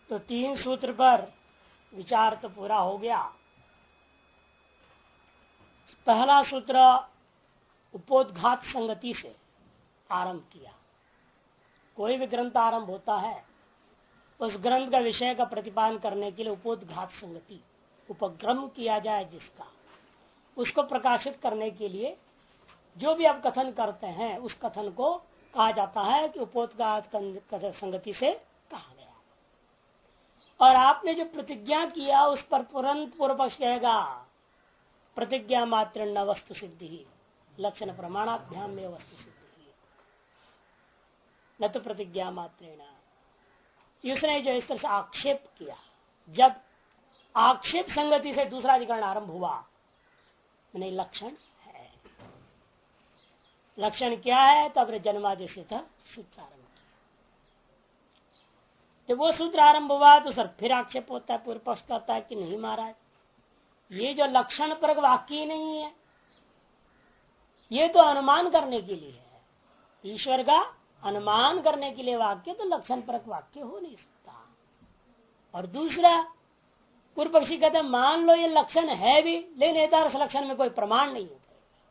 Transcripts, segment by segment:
तो 3 सूत्र पर विचार तो पूरा हो गया। पहला सूत्र उपोद्घात संगति से आरंभ किया। कोई भी ग्रंथ आरंभ होता है उस ग्रंथ का विषय का प्रतिपादन करने के लिए उपोद्घात संगति, उपक्रम किया जाए जिसका, उसको प्रकाशित करने के लिए जो भी आप कथन करते हैं उस कथन को कहा जाता है कि उपोद्घात संगति से कहा गया। और आपने जो प्रतिज्ञा किया उस पर तुरंत पूर्व पक्ष कहेगा प्रतिज्ञा मात्र न वस्तु सिद्धि लक्षण प्रमाणाभ्याम में वस्तु सिद्धि न तो प्रतिज्ञा मात्रेण। उसने जो इस तरह से आक्षेप किया, जब आक्षेप संगति से दूसरा अधिकरण आरंभ हुआ, नहीं लक्षण है। लक्षण क्या है? तो अपने जन्मादि से था सूत्र आरंभ किया। जब वो सूत्र आरंभ हुआ तो सर फिर आक्षेप होता है, पूर्व पक्ष कहता है कि नहीं महाराज, ये जो लक्षण पर वाक्य ही नहीं है, ये तो अनुमान करने के लिए है। ईश्वर का अनुमान करने के लिए वाक्य, तो लक्षण परक वाक्य हो नहीं सकता। और दूसरा पूर्व पक्षी कहते हैं मान लो ये लक्षण है भी, लेकिन यथार्थ लक्षण में कोई प्रमाण नहीं होता।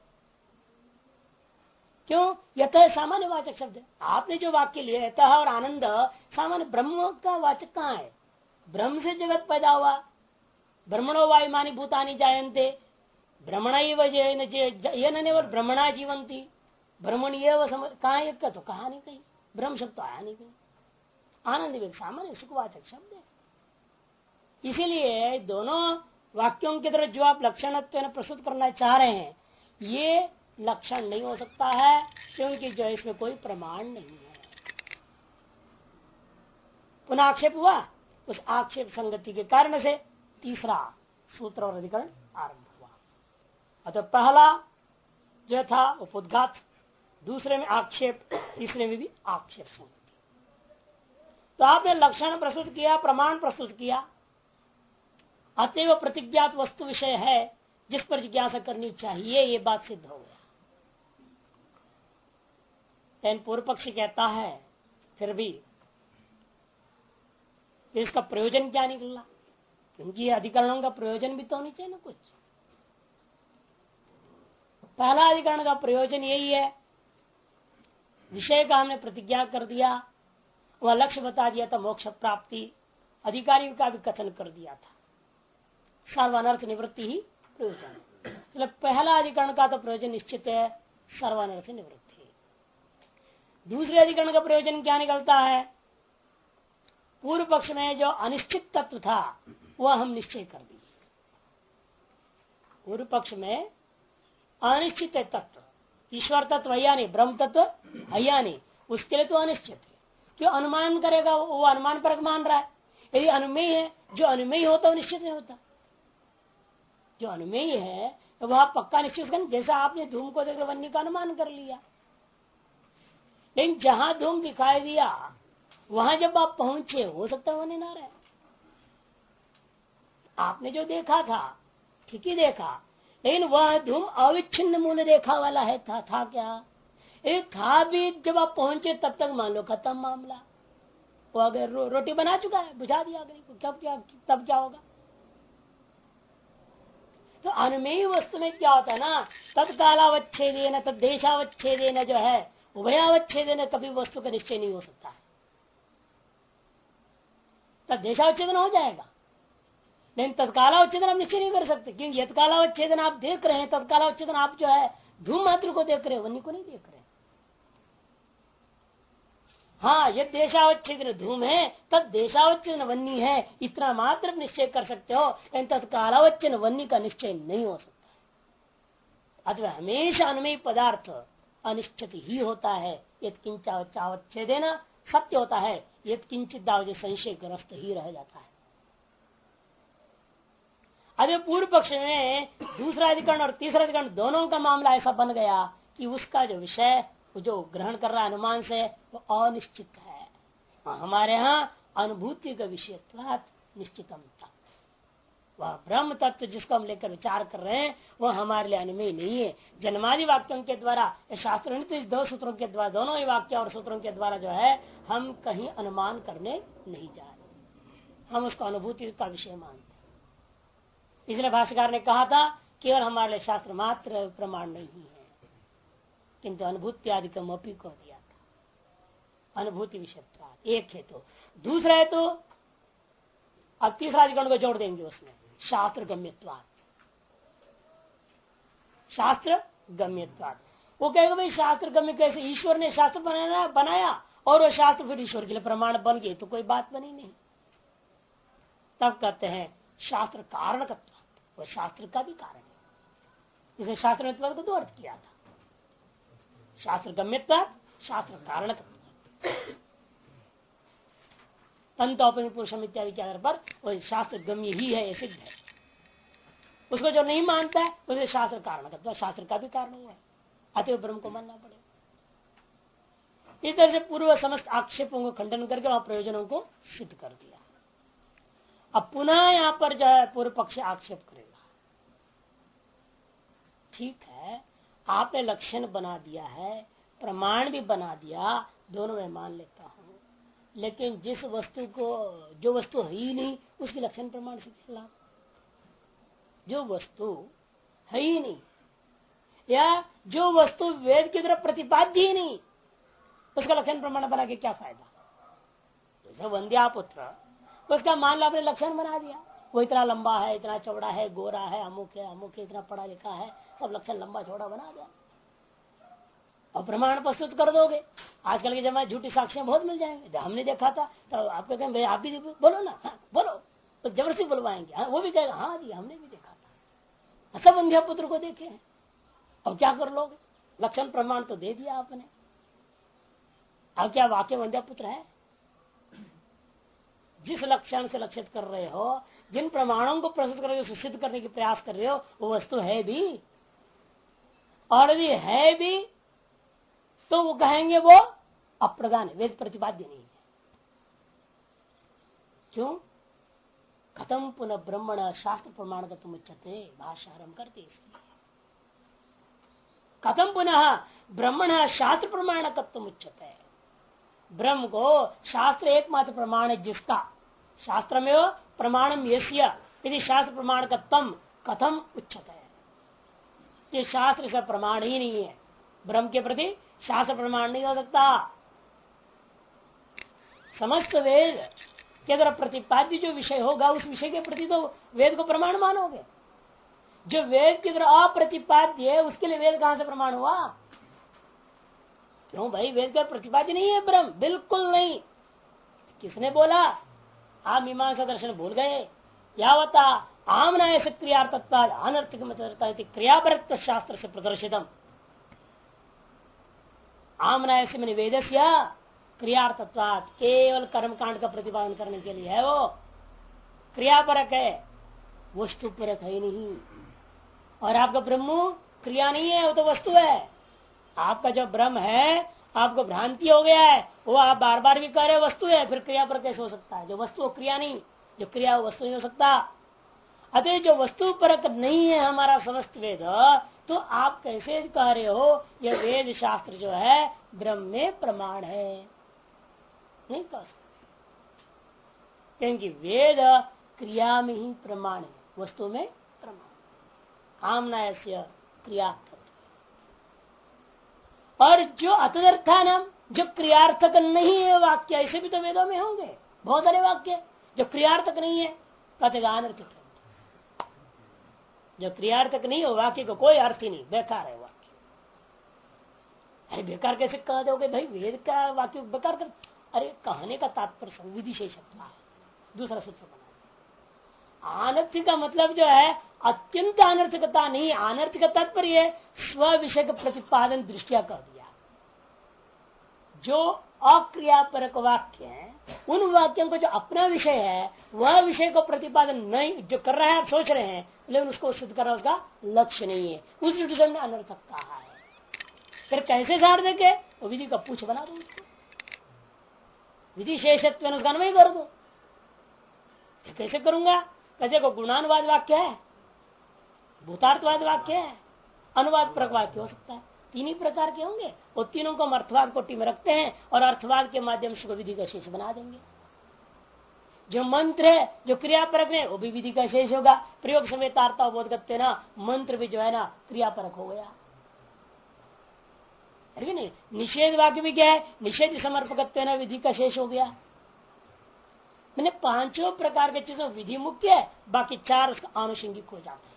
क्यों? यथ सामान्य वाचक शब्द है। आपने जो वाक्य लिया यथ और आनंद सामान्य ब्रह्म का वाचक कहाँ है? ब्रह्म से जगत पैदा हुआ, ब्रह्मणो वायुमानी भूतानी जायन्ते, ब्रह्मण ब्रह्मणा जीवंती, ब्रह्मण कहा एक का तो कहा नहीं कहीं, ब्रह्म शब्द तो आया नहीं कहीं। आनंद भी सामान्य सुखवाचक शब्द है। इसीलिए दोनों वाक्यों की तरह जो आप लक्षण प्रस्तुत करना चाह रहे हैं ये लक्षण नहीं हो सकता है, क्योंकि जो इसमें कोई प्रमाण नहीं है। पुनः आक्षेप हुआ, उस आक्षेप संगति के कारण से तीसरा सूत्र और अधिकरण आरंभ हुआ। अतः पहला जो था उपोद्घात, दूसरे में आक्षेप, तीसरे में भी आक्षेप संगति। तो आपने लक्षण प्रस्तुत किया, प्रमाण प्रस्तुत किया, अतएव प्रतिज्ञात वस्तु विषय है जिस पर जिज्ञासा करनी चाहिए, ये बात सिद्ध हो गया। लेकिन पूर्व पक्षी कहता है फिर भी इसका प्रयोजन क्या निकला, क्योंकि अधिकरणों का प्रयोजन भी तो होनी चाहिए ना कुछ। पहला अधिकरण का प्रयोजन यही है, विषय का हमने प्रतिज्ञा कर दिया, वह लक्ष्य बता दिया था मोक्ष प्राप्ति, अधिकारी का भी कथन कर दिया था, सर्वानर्थ निवृत्ति ही प्रयोजन। इसलिए पहला अधिकरण का तो प्रयोजन निश्चित है, सर्वानर्थ निवृत्ति। दूसरे अधिकरण का प्रयोजन क्या निकलता है? पूर्व पक्ष में जो अनिश्चित तत्व था वह हम निश्चय कर दिए। पूर्व पक्ष में अनिश्चित तत्व, ईश्वर तत्व है या नहीं, ब्रह्म तत्व है या नहीं, उसके लिए तो अनिश्चित है। क्यों? अनुमान करेगा, वो अनुमान पर मान रहा है। यदि अनुमेय है, जो अनुमेय होता है निश्चित नहीं होता। जो अनुमेय है तो वह पक्का निश्चित कर, जैसा आपने धूम को देखकर वन्य का अनुमान कर लिया, लेकिन जहां धूम दिखाई दिया वहां जब आप पहुंचे हो सकता है वन्य ना रहे। आपने जो देखा था ठीक ही देखा, लेकिन वह धूम अविच्छिन्न मूल रेखा वाला है था क्या? एक था भी, जब आप पहुंचे तब तक मान लो खत्म मामला। वो अगर रोटी बना चुका है, बुझा दिया अग्नि को, तब क्या होगा? तो अनुमेय वस्तु में क्या होता है ना, तत्कालावच्छेदेन तद्देशावच्छेदेन जो है उभयावच्छेदेन कभी वस्तु का निश्चय नहीं हो सकता है। तद्देशावच्छेदन हो जाएगा, लेकिन तत्कालावच्छेदन आप निश्चय नहीं कर सकते, क्योंकि यत्कालावच्छेदन आप देख रहे हैं, तत्कालावच्छेदन आप जो है धूम मात्र को देख रहे हैं, वन्य को नहीं देख रहे। हाँ, यद देशावच्छेदन धूम है तब देशावच्छेदन वन्य है, इतना मात्र निश्चय कर सकते हो, लेकिन तत्कालावच्छेदन वन्य का निश्चय नहीं हो सकता है। अथवा हमेशा अनुमेय पदार्थ अनिश्चित ही होता है। यद किंचावच्छेदेन सत्य होता है, यद किंचित दावज संशय ग्रस्त ही रह जाता है। अभी पूर्व पक्ष में दूसरा अधिकरण और तीसरा अधिकरण दोनों का मामला ऐसा बन गया कि उसका जो विषय जो ग्रहण कर रहा है अनुमान से वो अनिश्चित है। हमारे यहाँ अनुभूति का विषय निश्चितम तत्व, वह ब्रह्म तत्व जिसको हम लेकर विचार कर रहे हैं वह हमारे लिए अनुमेय नहीं है। जन्मादि वाक्यों के द्वारा, शास्त्र ने दो सूत्रों के द्वारा, दोनों ही वाक्य और सूत्रों के द्वारा जो है हम कहीं अनुमान करने नहीं जा रहे। हम उसको अनुभूति का विषय मानते हैं। इसलिए भाष्यकार ने कहा था केवल हमारे लिए शास्त्र मात्र प्रमाण नहीं है, किंतु अनुभूति आदि का मपी को दिया था। अनुभूति विषय एक है, तो दूसरा है तो अब तीसरा अधिकरण को जोड़ देंगे उसमें, शास्त्र गम्यत्वाद। शास्त्र गम्यत्वाद वो कहेगा भाई शास्त्र गम्य कैसे, ईश्वर ने शास्त्र बनाया और वो शास्त्र फिर ईश्वर के लिए प्रमाण बन गए, तो कोई बात बनी नहीं। तब कहते हैं शास्त्र कारणकत्व, वो शास्त्र का भी कारण है। इसे शास्त्र को दो अर्थ किया था, शास्त्र गम्यत्वाद, शास्त्र कारणकत्व। तंतोपनिषद पुरुषम इत्यादि के आधार पर वो शास्त्र गम्य ही है, सिद्ध है। उसको जो नहीं मानता है उसे शास्त्र कारणकत्व, शास्त्र का भी कारण हुआ है, अतएव ब्रह्म को मानना पड़ेगा। इस तरह से पूर्व समस्त आक्षेपों को खंडन करके वहां प्रयोजनों को सिद्ध कर दिया। अब पुनः यहाँ पर जो है पूर्व पक्ष आक्षेप करेगा, ठीक है आपने लक्षण बना दिया है, प्रमाण भी बना दिया, दोनों में मान लेता हूं, लेकिन जिस वस्तु को, जो वस्तु है ही नहीं उसकी लक्षण प्रमाण से खिलाफ, जो वस्तु है ही नहीं या जो वस्तु वेद की तरफ प्रतिपाद्य ही नहीं, उसका लक्षण प्रमाण बना के क्या फायदा। जैसे वंद्या पुत्र, उसका मान लो आपने लक्षण बना दिया, वो इतना लंबा है, इतना चौड़ा है, गोरा है, अमुक है, इतना पढ़ा लिखा है, सब लक्षण लंबा चौड़ा बना दिया और प्रमाण प्रस्तुत कर दोगे। आजकल के जमाने झूठी साक्ष्य बहुत मिल जाएंगे, हमने देखा था, तो आपको कहेंगे आप भी बोलो ना, हाँ, बोलो, तो जबरदस्ती बुलवाएंगे, हाँ, वो भी कहेगा हाँ जी हमने भी देखा था, सब वंध्या पुत्र को देखे हैं। अब क्या कर लोगे, लक्षण प्रमाण तो दे दिया आपने, अब क्या वाक्य वंध्या पुत्र है। जिस लक्षण से लक्षित कर रहे हो, जिन प्रमाणों को प्रस्तुत कर रहे हो, सिद्ध करने की प्रयास कर रहे हो, वो वस्तु है भी, और यदि है भी तो वो कहेंगे वो अप्रदान है, वेद प्रतिपाद्य नहीं है। क्यों? खत्म पुनः ब्रह्मण शास्त्र प्रमाण का तुम उच्चते, भाष्य आरंभ करते इसलिए खत्म पुनः ब्रह्मण शास्त्र प्रमाण का तुम उच्चते। ब्रह्म को शास्त्र एकमात्र प्रमाण है, जिसका शास्त्र में वो प्रमाणम यस्य यदि शास्त्र प्रमाण का तम कथम उच्चते है, ये शास्त्र का प्रमाण ही नहीं है, ब्रह्म के प्रति शास्त्र प्रमाण नहीं हो सकता। समस्त वेद के अगर प्रतिपाद्य जो विषय होगा उस विषय के प्रति तो वेद को प्रमाण मानोगे, जो वेद की तरह अप्रतिपाद्य है उसके लिए वेद कहां से प्रमाण हुआ। क्यों भाई, वेद का प्रतिपाद्य नहीं है ब्रह्म, बिल्कुल नहीं। किसने बोला? आप मीमांसा दर्शन भूल गए। यावता आमनाय से क्रियार्थत्व अनर्थिक क्रियापरत्व शास्त्र से प्रदर्शितम। आमनाय से मैंने वेद क्रियार्थत्वात् केवल कर्मकांड का प्रतिपादन करने के लिए है, वो क्रियापरक है, वस्तुपरक है नहीं। और आपका ब्रह्म क्रिया नहीं है, वो तो वस्तु है। आपका जो ब्रह्म है आपको भ्रांति हो गया है, वो आप बार बार भी कह रहे वस्तु है, फिर क्रिया पर कैसे हो सकता है? जो वस्तु हो क्रिया नहीं, जो क्रिया वो वस्तु नहीं हो सकता। अतः जो वस्तु परक नहीं है हमारा समस्त वेद, तो आप कैसे कह रहे हो यह वेद शास्त्र जो है ब्रह्म में प्रमाण है? नहीं कह सकते, क्योंकि वेद क्रिया में ही प्रमाण है, वस्तु में प्रमाण। आमनाय से क्रिया। और जो अतदर्थानम, जो क्रियार्थक नहीं है वाक्य, ऐसे भी तो वेदों में होंगे बहुत सारे वाक्य जो क्रियार्थक नहीं है, कहते अनर्थक। जो क्रियार्थक नहीं हो वाक्य को कोई अर्थ ही नहीं, बेकार है वाक्य। अरे बेकार कैसे कह दोगे भाई, वेद का वाक्य बेकार कर? अरे कहने का तात्पर्य विधिशेषत्व है, दूसरा सूत्र बना। अनर्थ का मतलब जो है अत्यंत अनर्थकता नहीं, अनर्थ का तात्पर्य स्व विषय का प्रतिपादन दृष्टिया कर दिया। जो अक्रियापरक वाक्य है उन वाक्यों को जो अपना विषय है वह विषय को प्रतिपादन नहीं जो कर रहा है, आप सोच रहे हैं, लेकिन उसको सिद्ध करना उसका लक्ष्य नहीं है, उस दृष्टि से हमने अनर्थक कहा है। फिर कैसे सार देके वो विधि का पूछ बना दो, उसको विधि शेषत्व उसका अन्वय कर दो। कैसे करूंगा? कहते को गुणानुवाद वाक्य है, भूतार्थवाद वाक्य है, अनुवाद परक वाक्य हो सकता है, तीन ही प्रकार के होंगे। वो तीनों को हम अर्थवाद कोटि में रखते हैं और अर्थवाद के माध्यम से विधि का शेष बना देंगे। जो मंत्र है जो क्रियापरक है वो भी विधि का शेष होगा। प्रयोग समेतार्ता बोध करते ना मंत्र भी जो है ना क्रियापरक हो गया है नहीं। निषेध वाक्य भी क्या है, निषेध समर्पक ना विधि का शेष हो गया। मैंने पांचों प्रकार के चीजों विधि मुख्य है, बाकी चार उसका आनुषंगिक हो जाते हैं।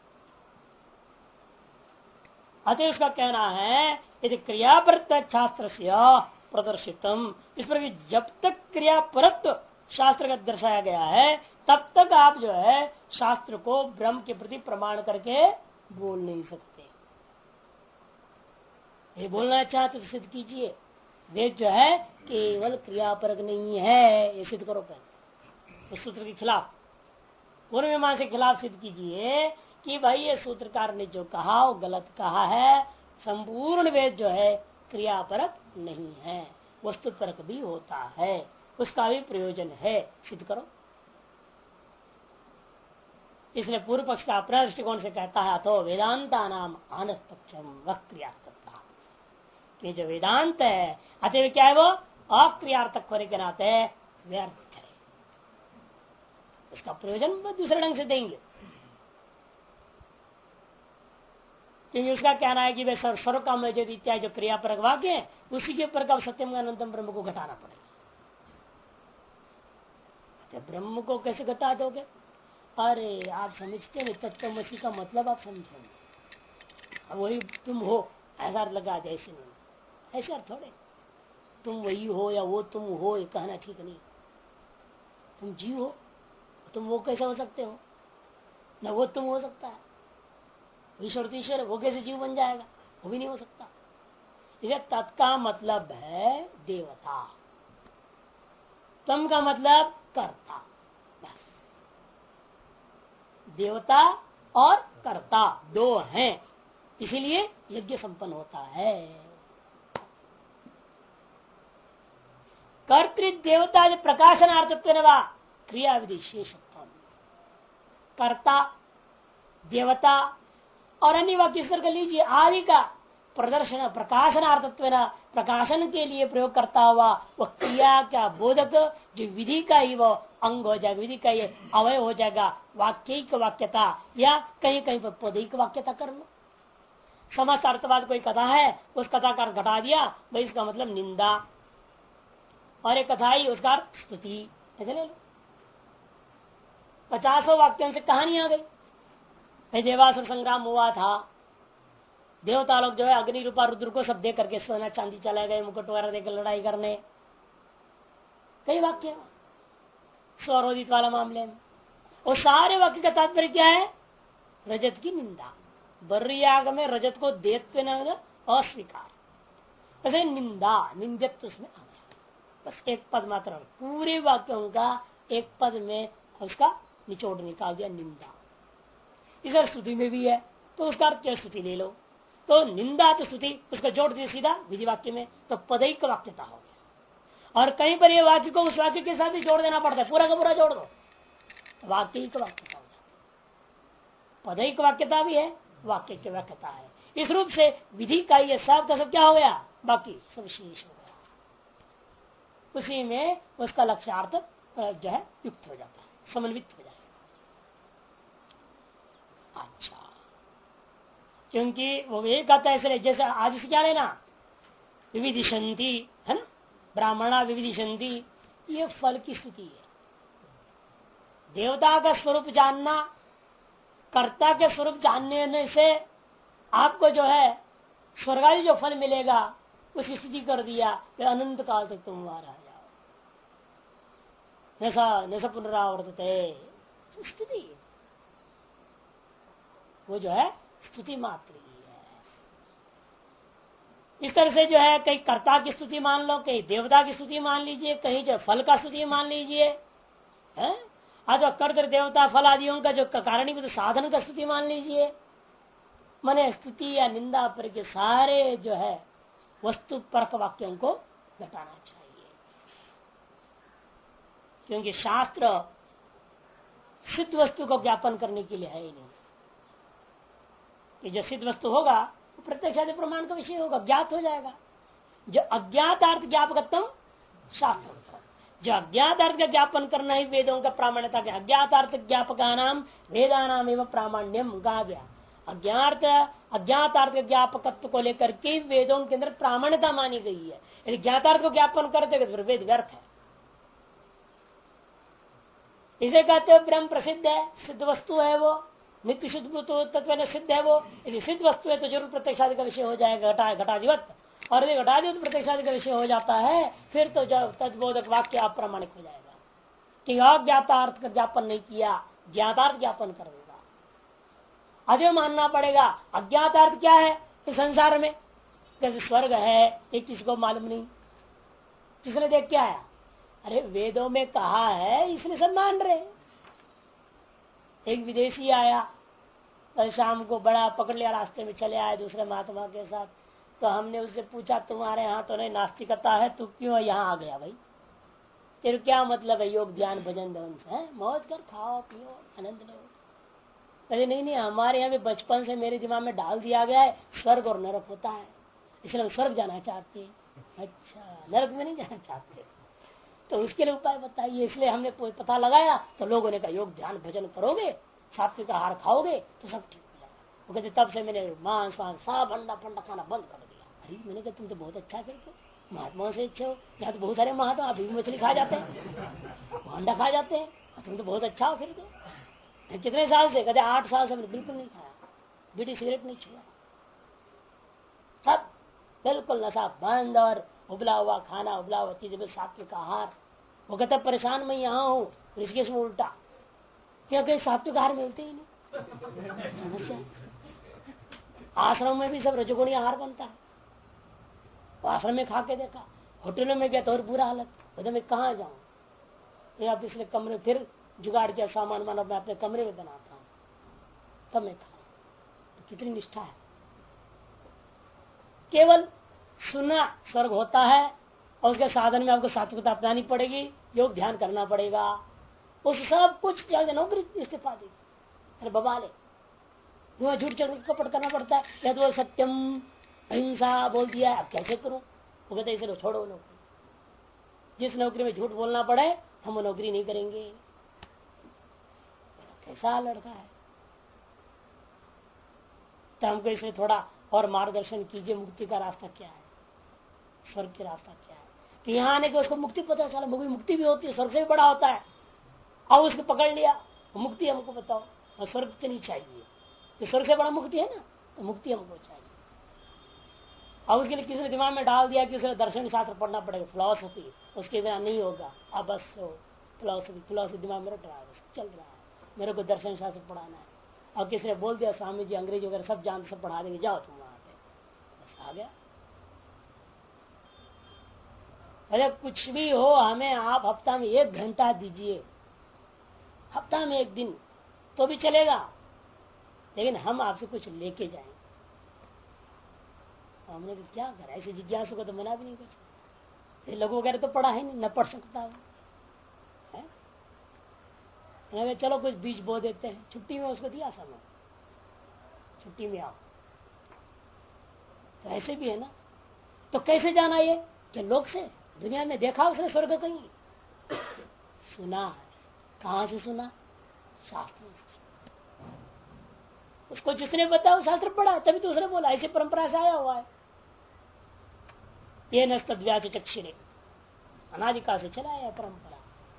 अतः उसका कहना है यदि क्रियापरत्व शास्त्र से प्रदर्शितम, इस पर जब तक क्रियापरत्व शास्त्र का दर्शाया गया है तब तक आप जो है शास्त्र को ब्रह्म के प्रति प्रमाण करके बोल नहीं सकते। ये बोलना चाहते तो सिद्ध कीजिए, वेद जो है केवल क्रियापरक नहीं है, ये सिद्ध करो पहले उस सूत्र के खिलाफ, पूर्व मीमांसा के खिलाफ सिद्ध कीजिए कि भाई ये सूत्रकार ने जो कहा वो गलत कहा है। संपूर्ण वेद जो है क्रियापरक नहीं है, वस्तुपरक भी होता है, उसका भी प्रयोजन है, सिद्ध करो। इसलिए पूर्व पक्ष का अपना दृष्टिकोण से कहता है तो वेदांता नाम आनस पक्षम वह क्रियार्थकता, ये जो वेदांत है अतः क्या है वो अक्रियार्थक होने के नाते व्यर्थ है, उसका प्रयोजन दूसरे ढंग से देंगे। क्योंकि उसका कहना है कि वे सर्व काम जो इत्यादि जो क्रियापरक वाक्य है उसी के ऊपर कब सत्यम अनंतम ब्रह्म को घटाना पड़ेगा। तो ब्रह्म को कैसे घटा दोगे? अरे आप समझते नहीं, तत्वमसी का मतलब आप समझेंगे, वही तुम हो ऐसा लगा जैसे नहीं, ऐसा थोड़े तुम वही हो या वो तुम हो, ये कहना ठीक नहीं। तुम जीव हो, तुम वो कैसे हो सकते हो? न वो तुम हो सकता है, ईश्वर तो ईश्वर, वो कैसे जीव बन जाएगा? वो भी नहीं हो सकता। इसे तत्का मतलब है देवता, तम का मतलब कर्ता, बस देवता और कर्ता दो हैं, इसीलिए यज्ञ संपन्न होता है। कर्तृदेवता प्रकाशनार्थत्व क्रिया विधि शेषत्व, कर्ता देवता और अन्य वाक्य कर लीजिए आदि का प्रदर्शन प्रकाशनार्थत्व प्रकाशन के लिए प्रयोग करता हुआ वह क्रिया का बोधक जो विधि का ही वो अंग हो जाएगा, विधि का ही अवय हो जाएगा। वाक्यिक वाक्यता या कहीं कहीं पर पदैहिक वाक्यता कर लो। समस्त अर्थवाद कोई कथा है, उस कथा का घटा दिया भाई, इसका मतलब निंदा, और एक कथा ही उसका स्तुति, ऐसे ले लो। 50 वाक्यों से कहानी आ गई। देवासुर संग्राम हुआ था, देवता लोग जो है अग्नि रूपा रुद्र को सब दे करके सोना चांदी चले गए, मुकुट वगैरह देकर लड़ाई करने, कई वाक्य स्वरोदित वाला मामले में। और सारे वाक्य का तात्पर्य क्या है? रजत की निंदा। बर्रियाग में रजत को देते न अस्वीकार, निंदा निंदित उसमें आ गया। बस एक पद मात्र, पूरे वाक्यों का एक पद में उसका निचोड़ निकाल दिया, निंदा। इधर स्तुति में भी है तो उसका अर्थ स्तुति ले लो, तो निंदा तो स्तुति उसका जोड़ दिया सीधा विधि वाक्य में, तो पदैहिक वाक्यता हो गया। और कहीं पर ये वाक्य को उस वाक्य के साथ भी जोड़ देना पड़ता है, पूरा का पूरा जोड़ दो, वाक्यिक वाक्यता हो जाता। पदैहिक वाक्यता भी है, वाक्य की वाक्यता है। इस रूप से विधि का ये सब का सब क्या हो गया, बाकी सब शेष हो गया। उसी में उसका लक्ष्यार्थ जो है युक्त हो जाता है, समन्वित हो जाएगा। अच्छा, क्योंकि वो एक कहता है जैसे आज से क्या लेना, विविधिशंति है ना, ब्राह्मणा विविधिशंति, ये फल की स्थिति है। देवता का स्वरूप जानना, कर्ता के स्वरूप जानने से आपको जो है स्वर्गादि जो फल मिलेगा उसकी स्थिति कर दिया, फिर अनंत काल तक तुम वहां रह जाओ, नैसा पुनरावर्तते स्थिति, वो जो है स्तुति मात्र ही है। इस तरह से जो है कहीं कर्ता की स्तुति मान लो, कहीं देवता की स्तुति मान लीजिए, कहीं जो फल का स्तुति मान लीजिए, अथवा कर्ता देवता फल आदियों का जो कारणीभूत साधन का स्तुति मान लीजिए। माने स्तुति या निंदा पर के सारे जो है वस्तु परक वाक्यों को घटाना चाहिए, क्योंकि शास्त्र सिद्ध वस्तु को ज्ञापन करने के लिए है ही नहीं। जो सिद्ध वस्तु होगा वो प्रत्यक्ष प्रमाण का विषय होगा, ज्ञात हो जाएगा। जो अज्ञात अर्थ ज्ञापकत्म शास्त्र, जो अज्ञात अर्थ का ज्ञापन करना ही वेदों का प्रामाण्यता के अज्ञात अर्थ ज्ञापका नाम वेदा नाम एवं प्रामाण्यम कहा गया। अज्ञात अर्थ के ज्ञापकत्व को लेकर के वेदों के अंदर प्रामाण्यता मानी गई है। यदि ज्ञातार्थ को ज्ञापन करते तो फिर वेद व्यर्थ है। इसे कहते हैं ब्रह्म प्रसिद्ध है, सिद्ध वस्तु है, वो नित्य शुद्ध तत्व सिद्ध है। वो यदि सिद्ध वस्तु है तो जरूर प्रत्यक्षादि का विषय हो जाएगा, घटाधिवत। और यदि घटाधिवत प्रत्यक्षादि का विषय हो जाता है फिर तो जब तद्बोधक वाक्य अप्रामाणिक हो जाएगा कि अज्ञातार्थ का ज्ञापन नहीं किया, ज्ञातार्थ ज्ञापन कर देगा। अजय मानना पड़ेगा अज्ञातार्थ क्या है इस संसार में, जैसे स्वर्ग है एक किसी को मालूम नहीं, किसने देख के आया? अरे वेदों में कहा है इसलिए सब मान रहे। एक विदेशी आया कल शाम को, बड़ा पकड़ लिया, रास्ते में चले आए दूसरे महात्मा के साथ। तो हमने उससे पूछा तुम्हारे यहाँ तो नहीं नास्तिकता है, तू क्यों यहाँ आ गया भाई? तेरे क्या मतलब है योग ध्यान भजन धन से? मौज कर, खाओ पियो आनंद लो। अरे नहीं, हमारे यहाँ भी बचपन से मेरे दिमाग में डाल दिया गया है स्वर्ग और नरक होता है, इसलिए हम स्वर्ग जाना चाहते हैं। अच्छा, नरक में नहीं जाना चाहते तो उसके लिए उपाय बताइए। इसलिए हमने पता लगाया तो लोगों ने कहा योग ध्यान भजन करोगे, सात्विक आहार खाओगे तो सब ठीक हो जाएगा। वो कहते तब से मैंने मांस सब अंडा फंडा खाना बंद कर दिया। अरे मैंने कहा तुम तो बहुत अच्छा करते हो, महात्माओं से अच्छे हो। यहाँ तो बहुत सारे महात्मा अभी मछली खा जाते हैं, अंडा खा जाते हैं, तुम तो बहुत अच्छा हो। फिर तो कितने साल से? कहते 8 साल से मैंने बिल्कुल नहीं खाया, बीड़ी सिगरेट नहीं छुआ, सब बिल्कुल नशा बंद और उबला हुआ खाना, उबला हुआ चीज, सात्विक आहार। वो कहता परेशान मैं यहाँ हूँ ऋषिकेश में उल्टा, क्योंकि सात्विक आहार मिलते ही नहीं। आश्रम में भी सब रजोगुणी आहार बनता है, आश्रम में खा के देखा, होटलों में गया तो और बुरा हालत। तो मैं कहाँ जाऊँ, या पिछले कमरे फिर जुगाड़ किया, सामान मानो मैं अपने कमरे में बनाता हूँ तब मैं खाऊं। तो कितनी निष्ठा है। केवल सुनना स्वर्ग होता है और उसके साधन में आपको सात्विकता अपनानी पड़ेगी, योग ध्यान करना पड़ेगा, उस सब कुछ नौकरी इस्तीफा देगी। अरे बवाले वो झूठ कपट करना पड़ता है, या तो सत्यम अहिंसा बोल दिया, अब कैसे करूं? वो कहते इसलिए छोड़ो नौकरी, जिस नौकरी में झूठ बोलना पड़े हम वो नौकरी नहीं करेंगे। कैसा लड़का है। तो हमको इसलिए थोड़ा और मार्गदर्शन कीजिए, मुक्ति का रास्ता क्या है, स्वर्ग का रास्ता क्या है। कि यहाँ आने के उसको मुक्ति पता चला, मुक्ति भी होती है, स्वर्ग से भी बड़ा होता है। और उसको पकड़ लिया, मुक्ति हमको बताओ, और स्वर्ग तो नहीं चाहिए, तो स्वर्ग से बड़ा मुक्ति है ना, तो मुक्ति हमको चाहिए। और उसके लिए किसी ने दिमाग में डाल दिया कि उसे दर्शन शास्त्र पढ़ना पड़ेगा, फिलॉसफी, उसके बिना नहीं होगा। अब बस फिलॉसफी दिमाग में चल रहा है, मेरे को दर्शन शास्त्र पढ़ाना है। और किसी ने बोल दिया स्वामी जी अंग्रेजी वगैरह सब जानते, सब पढ़ा देंगे, जाओ तुम वहां पे, बस आ गया। अरे कुछ भी हो, हमें आप हफ्ता में 1 घंटा दीजिए, हफ्ता में 1 दिन तो भी चलेगा, लेकिन हम आपसे कुछ लेके जाएंगे। हमने क्या करा, ऐसे जिज्ञासु को तो मना भी नहीं कर सकते। लोग वगैरह तो पढ़ा है नहीं, न पढ़ सकता है। चलो कुछ बीज बो देते हैं, छुट्टी में उसको दिया समय, छुट्टी में आओ, तो ऐसे भी है ना। तो कैसे जाना ये कि लोग से दुनिया में देखा उसने स्वर्ग कहीं? सुना है। कहां से सुना? शास्त्र से। उसको जिसने बताया शास्त्र पढ़ा, तभी तो उसने बोला, ऐसे परंपरा से आया हुआ है। ये नस्तव्याच चक्षिरे, अनादिकाल से चला है परंपरा।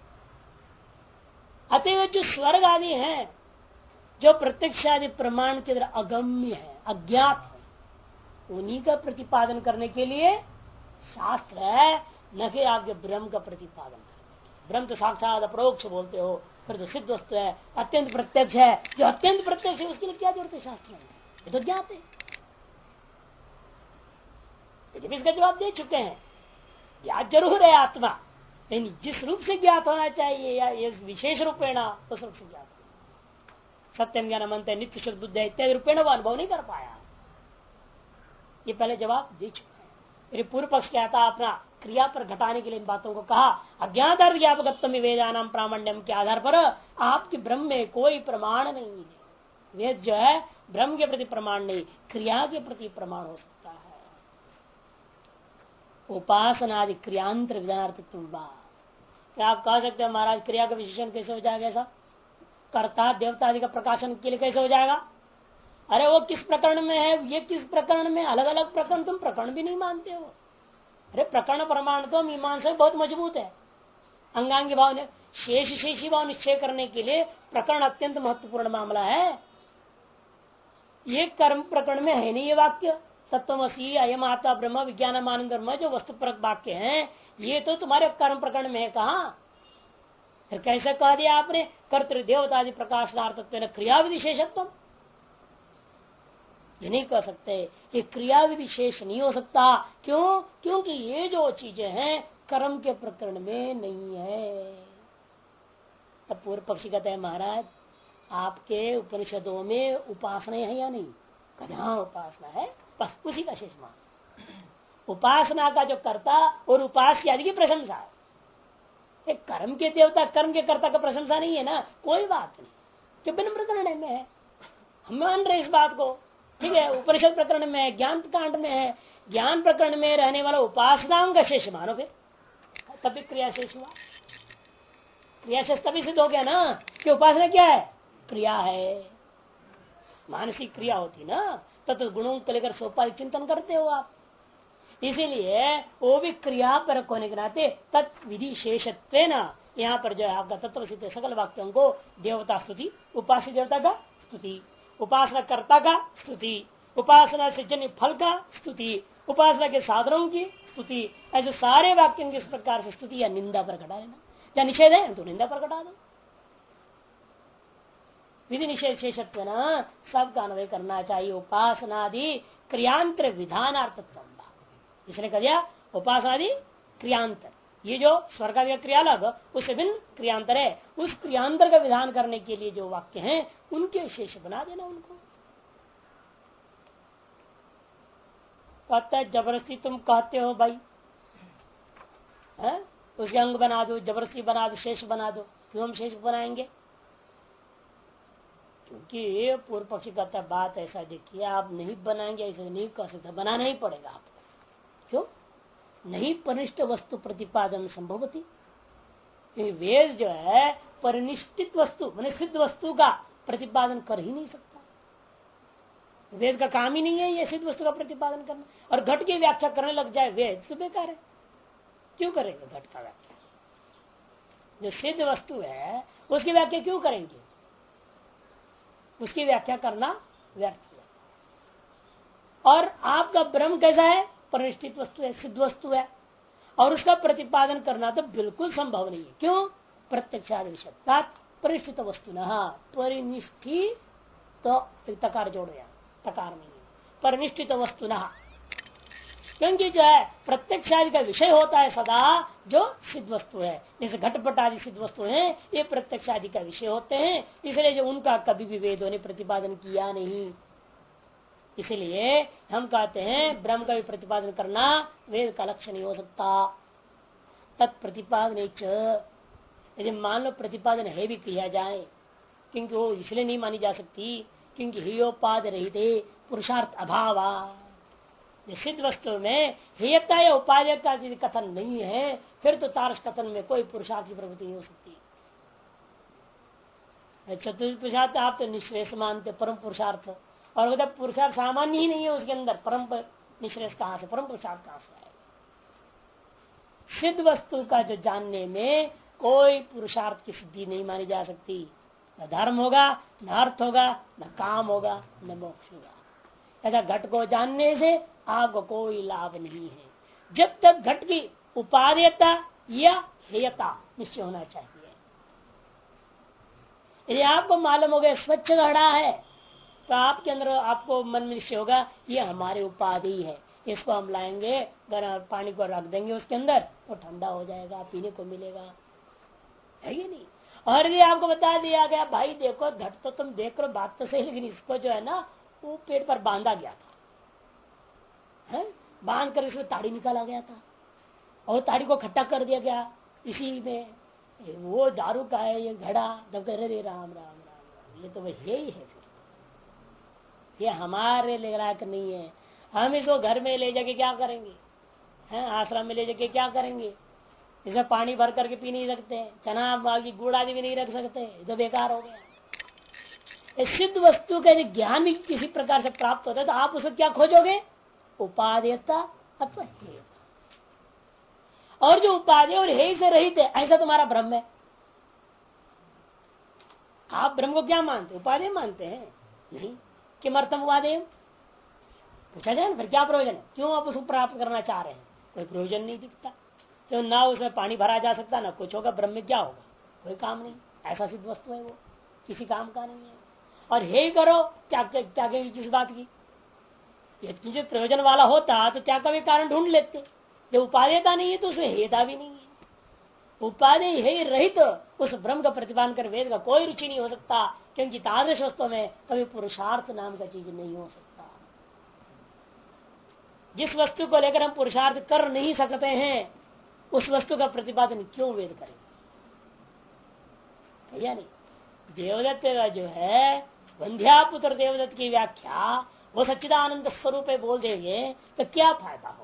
अतएव जो स्वर्ग आदि है, जो प्रत्यक्ष आदि प्रमाण के अंदर अगम्य है, अज्ञात है, उन्हीं का प्रतिपादन करने के लिए शास्त्र है, न कि आपके ब्रह्म का प्रतिपादन करने। ब्रह्म तो साक्षात अपरोक्ष बोलते हो, फिर तो सिद्ध वस्तु है, अत्यंत प्रत्यक्ष है। जो अत्यंत प्रत्यक्ष है उसके लिए क्या जरूरत है शास्त्र में? ये तो ज्ञात है, लेकिन इसका जवाब दे चुके हैं। ज्ञात जरूर है आत्मा, लेकिन जिस रूप से ज्ञात होना चाहिए या ये विशेष रूपेण उस रूप से ज्ञात, सत्यम ज्ञान मंत नित्य शुद्ध बुद्ध इत्यादि रूपेण वो अनुभव नहीं कर पाया। ये पहले जवाब दे चुके हैं। फिर पूर्व पक्ष क्या था, अपना क्रिया पर घटाने के लिए इन बातों को कहा। अज्ञात अर्थ ज्ञापकत्व वेदानाम प्रामाण्यम के आधार पर आपके ब्रह्म में कोई प्रमाण नहीं है। वेद जो है ब्रह्म के प्रति प्रमाण नहीं, क्रिया के प्रति प्रमाण हो सकता है। उपासनादि क्रियांतर विधानार्थ क्या आप कह सकते हैं महाराज क्रिया का विशेषण कैसे हो जाएगा? ऐसा कर्ता देवता आदि का प्रकाशन के लिए कैसे हो जाएगा? अरे वो किस प्रकरण में है, ये किस प्रकरण में, अलग अलग प्रकरण, तुम प्रकरण भी नहीं मानते हो। अरे प्रकरण प्रमाण तो मीमांसा बहुत मजबूत है। अंगांगी भाव ने शेषी भाव निश्चय करने के लिए प्रकरण अत्यंत महत्वपूर्ण मामला है। ये कर्म प्रकरण में है नहीं ये वाक्य, तत्वमसी अयम आत्मा ब्रह्म विज्ञान आनंद ब्रह्म जो वस्तुपरक वाक्य हैं, ये तो तुम्हारे कर्म प्रकरण में है। कहा फिर कैसे कह दिया आपने कर्तृ देवतादि प्रकाशनार्थत्व क्रिया विशेषत्व? ये नहीं कह सकते कि क्रिया विशेष नहीं हो सकता। क्यों? क्योंकि ये जो चीजें हैं कर्म के प्रकरण में नहीं है। तब पूर्व पक्षी कहते हैं महाराज आपके उपनिषदों में उपासना है या नहीं? कहाँ उपासना है? बस उसी का शेष मान। उपासना का जो कर्ता और उपास्य आदि की प्रशंसा है। एक कर्म के देवता कर्म के कर्ता का प्रशंसा नहीं है ना, कोई बात नहीं, विभिन्न प्रकरण में है, हम मान रहे इस बात को, ठीक है। उपनिषद प्रकरण में है, ज्ञान कांड में है, ज्ञान प्रकरण में रहने वाला उपासनाओं का शेष मानो, फिर तभी क्रिया शेष हुआ। क्रिया शेष तभी सिद्ध हो गया ना कि उपासना क्या है? क्रिया है, मानसिक क्रिया होती ना, तब गुणों को लेकर सोपाधिक चिंतन करते हो आप। इसीलिए वो भी क्रिया पर होने के नाते तत्विधि शेषत्व यहाँ पर जो है आपका तत्व सिद्ध सकल वाक्यों को देवता स्तुति, उपास्य देवता का स्तुति, उपासना कर्ता का स्तुति, उपासना से जन्य फल का स्तुति, उपासना के साधनों की स्तुति, ऐसे सारे वाक्यों की इस प्रकार से स्तुति या निंदा पर घटा लेना। या निषेध है तो निंदा पर घटा दो। विधि निषेध शेषत्व न सबका अन्वय करना चाहिए। उपासनादि क्रियांतर विधानार्थत्व, इसने कह दिया उपासनादि क्रियांतर, ये जो स्वर्ग का क्रिया अलग उससे भिन्न क्रियांतर है, उस क्रियांतर का विधान करने के लिए जो वाक्य हैं उनके शेष बना देना उनको। कहता है जबरदस्ती तुम कहते हो भाई है? उसके अंग बना दो, जबरदस्ती बना दो, शेष बना दो। क्यों हम शेष बनाएंगे? क्योंकि पूर्व पक्षी कहता है बात ऐसा देखिए आप नहीं बनाएंगे, ऐसे नहीं कर सकते, बनाना ही पड़ेगा आपको। क्यों? नहीं परिनिष्ठ वस्तु प्रतिपादन संभवती, वेद जो है परिनिष्ठित वस्तु माने सिद्ध वस्तु का प्रतिपादन कर ही नहीं सकता। वेद का काम ही नहीं है ये सिद्ध वस्तु का प्रतिपादन करना। और घट की व्याख्या करने लग जाए वेद तो बेकार है। क्यों करेंगे घट का व्याख्या? जो सिद्ध वस्तु है उसकी व्याख्या क्यों करेंगे? उसकी व्याख्या करना व्यर्थ है। और आपका ब्रह्म कैसा है? परिनिष्ठित वस्तु है, सिद्ध वस्तु है, और उसका प्रतिपादन करना तो बिल्कुल संभव नहीं है। क्यों? प्रत्यक्षादिशब्दात् परिनिष्ठित वस्तु न, परिनिष्ठित तो तकार जोड़ो, यहाँ तकार नहीं है, परिनिष्ठित वस्तु न, क्योंकि जो है प्रत्यक्षादि का विषय होता है सदा जो सिद्ध वस्तु है। जैसे घटपट आदि सिद्ध वस्तु हैं, ये प्रत्यक्षादि का विषय होते हैं, इसलिए जो उनका कभी भी वेदों ने प्रतिपादन किया नहीं। इसलिए हम कहते हैं ब्रह्म का भी प्रतिपादन करना वेद का लक्ष्य नहीं हो सकता। तत्प्रतिपादन यदि मान लो प्रतिपादन है भी किया जाए, क्योंकि वो इसलिए नहीं मानी जा सकती क्योंकि हेयोपाद रहित पुरुषार्थ अभाव। सिद्ध वस्तु में हेयता या उपाय का यदि कथन नहीं है, फिर तो तारस कथन में कोई पुरुषार्थ की प्रवृत्ति नहीं हो सकती। चतुर्थ पुरुषार्थ आप तो निश्रेष मानते, परम पुरुषार्थ, और वो पुरुषार्थ सामान्य ही नहीं है उसके अंदर, परम निश्रेष कहां से, परम पुरुषार्थ कहां से आएगा? सिद्ध वस्तु का जो जानने में कोई पुरुषार्थ की सिद्धि नहीं मानी जा सकती। न धर्म होगा, न अर्थ होगा, न काम होगा, न मोक्ष होगा। ऐसा घट को जानने से आपको कोई लाभ नहीं है, जब तक घट की उपादेयता या हेयता निश्चय होना चाहिए। यदि आपको मालूम हो गया स्वच्छ घड़ा है, तो आपके अंदर आपको मन में निश्चय होगा ये हमारे उपाधि है, इसको हम लाएंगे, गर्म पानी को रख देंगे उसके अंदर तो ठंडा हो जाएगा, पीने को मिलेगा, है ये नहीं। और यदि आपको बता दिया गया भाई देखो घट तो तुम देख रहे हो, बात तो सही, लेकिन इसको जो है ना वो पेट पर बांधा गया था, है? बांध कर इसमें ताड़ी निकाला गया था और ताड़ी को खट्टा कर दिया गया इसी में, वो दारू का है ये घड़ा, तब कह रहे राम राम राम राम, ये तो वही है ही है। फिर ये हमारे लायक नहीं है, हम इसको घर में ले जाके क्या करेंगे, हैं? आश्रम में ले जाके क्या करेंगे? इसमें पानी भर करके पी नहीं सकते, चना बागी गुड़ आदि भी नहीं रख सकते, तो बेकार हो गया। सिद्ध वस्तु का यदि ज्ञान भी किसी प्रकार से प्राप्त होता है तो आप उसको क्या खोजोगे? उपादेयता अथवा हेय। और जो उपादेय और हेय से रहित है ऐसा तुम्हारा ब्रह्म है। आप ब्रह्म को क्या मानते? उपादेय मानते हैं? नहीं। किमर्थम उपादेय? पूछा जाए ना, फिर क्या प्रयोजन है? क्यों आप उसको प्राप्त करना चाह रहे हैं? कोई प्रयोजन नहीं दिखता। तो ना उसमें पानी भरा जा सकता, ना कुछ होगा। ब्रह्म में क्या होगा? कोई काम नहीं। ऐसा सिद्ध वस्तु है, वो किसी काम का नहीं है। और हे करो, क्या कहेंगे किस बात की? ये किसी प्रयोजन वाला होता तो त्याग का भी कारण ढूंढ लेते। जब उपादेयता नहीं है तो उसमें हेता भी नहीं है। उपादेय हे रहित उस ब्रह्म का प्रतिपादन कर वेद का कोई रुचि नहीं हो सकता, क्योंकि तादृश वस्तु में कभी पुरुषार्थ नाम का चीज नहीं हो सकता। जिस वस्तु को लेकर हम पुरुषार्थ कर नहीं सकते हैं उस वस्तु का प्रतिपादन क्यों वेद करेंगे? या नहीं? देवदत्त का जो है वंध्यापुत्र देवदत्त की व्याख्या वो सच्चिदानंद स्वरूप बोल देंगे तो क्या फायदा होगा?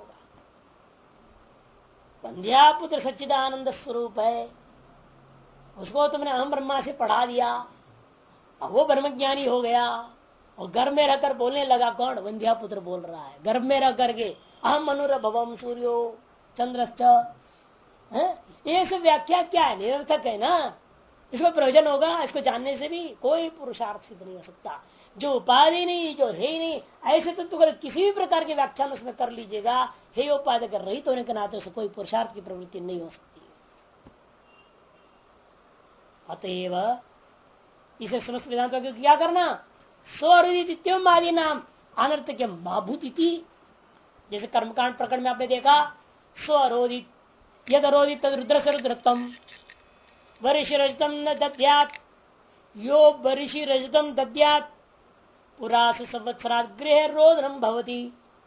वंध्यापुत्र सच्चिदानंद स्वरूप है, उसको तुमने अहम ब्रह्मा से पढ़ा दिया, अब वो ब्रह्मज्ञानी हो गया और गर्भ में रहकर बोलने लगा। कौन? वंध्यापुत्र बोल रहा है गर्भ में रह करके, अहम मनुरभवम सूर्यो चंद्रश्च। ये सब व्याख्या क्या है? निरर्थक है ना। इसको प्रयोजन होगा? इसको जानने से भी कोई पुरुषार्थ सिद्ध नहीं हो सकता। जो उपाधि नहीं, जो है नहीं, ऐसे तत्व तो किसी भी प्रकार के व्याख्यान उसमें कर लीजिएगा, हे उपाधि कर रहित होने के नाते से कोई पुरुषार्थ की प्रवृत्ति नहीं हो सकती। अतएव इसे समस्त वेदांतों को क्या करना? स्वरूदित्यम आदि नाम अनर्थ के माभूति। जैसे कर्मकांड प्रकरण में आपने देखा, स्वरोदित यद अरोदित तद रुद्र से रुद्रत्म वरिषि रजतम न दद्यात् यो वरिषि रजतम दद्यात् पुरास संवत्सरात् गृह रोदनम भवति।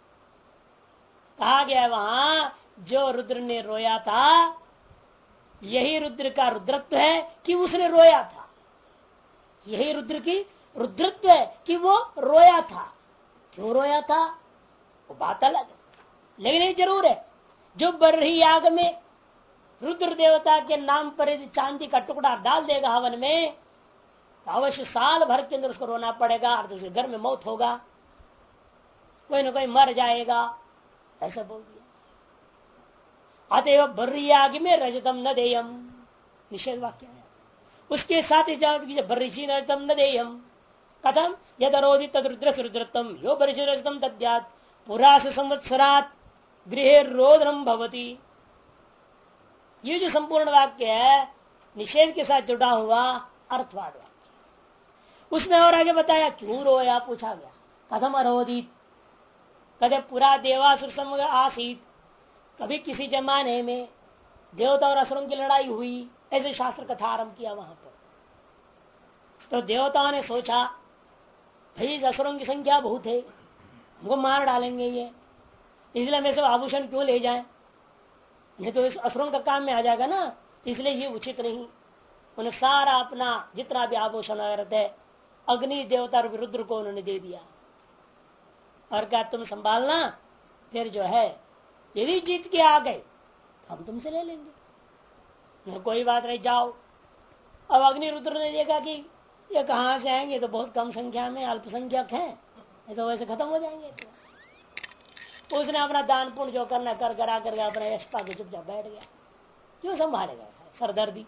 कहा गया वहां जो रुद्र ने रोया था यही रुद्र का रुद्रत्व है कि उसने रोया था। यही रुद्र की रुद्रत्व है कि वो रोया था। क्यों रोया था वो बात अलग है, लेकिन ये जरूर है जो बरही याग में रुद्र देवता के नाम पर यदि चांदी का टुकड़ा डाल देगा हवन में तो अवश्य साल भर के अंदर उसको रोना पड़ेगा और उसके घर में मौत होगा, कोई ना कोई मर जाएगा, ऐसा बोल दिया। अतएव बर्री आग में रजतम न देयम, निषेध वाक्य है। उसके साथ ही बर्रिशी रजतम न देयम कथम यद अरोधि तद रुद्र रुद्रतम यो बर्रिशी रजतम दद्यात् पुरास संवत्सरात् गृह रोदनम भवति। ये जो संपूर्ण वाक्य है निषेध के साथ जुड़ा हुआ अर्थवाद वाक्य। उसमें और आगे बताया क्यों रोया, पूछा गया कथम अरोधित, कदे पूरा देवासुर समूह आसीत, कभी किसी जमाने में देवता और असुरों की लड़ाई हुई, ऐसे शास्त्र कथा आरंभ किया वहां पर। तो देवताओं ने सोचा भाई असुरों की संख्या बहुत है, हमको मार डालेंगे ये, इसलिए हमें सब आभूषण क्यों ले जाए, नहीं तो इस असुरों का काम में आ जाएगा ना, इसलिए ये उचित नहीं। उन्हें सारा अपना जितना भी आभूषण रहते अग्नि देवता रुद्र को उन्होंने दे दिया और क्या तुम संभालना, फिर जो है यदि जीत के आ गए तो हम तुमसे ले लेंगे, कोई बात नहीं जाओ। अब अग्नि रुद्र ने देखा कि ये कहां से आएंगे, तो बहुत कम संख्या में अल्पसंख्यक है, तो वैसे खत्म हो जाएंगे। तो उसने अपना दान पुण्य जो करना कर करा करके अपना यश पा के चुपचाप बैठ गया। क्यों संभालेगा, सरदर्दी।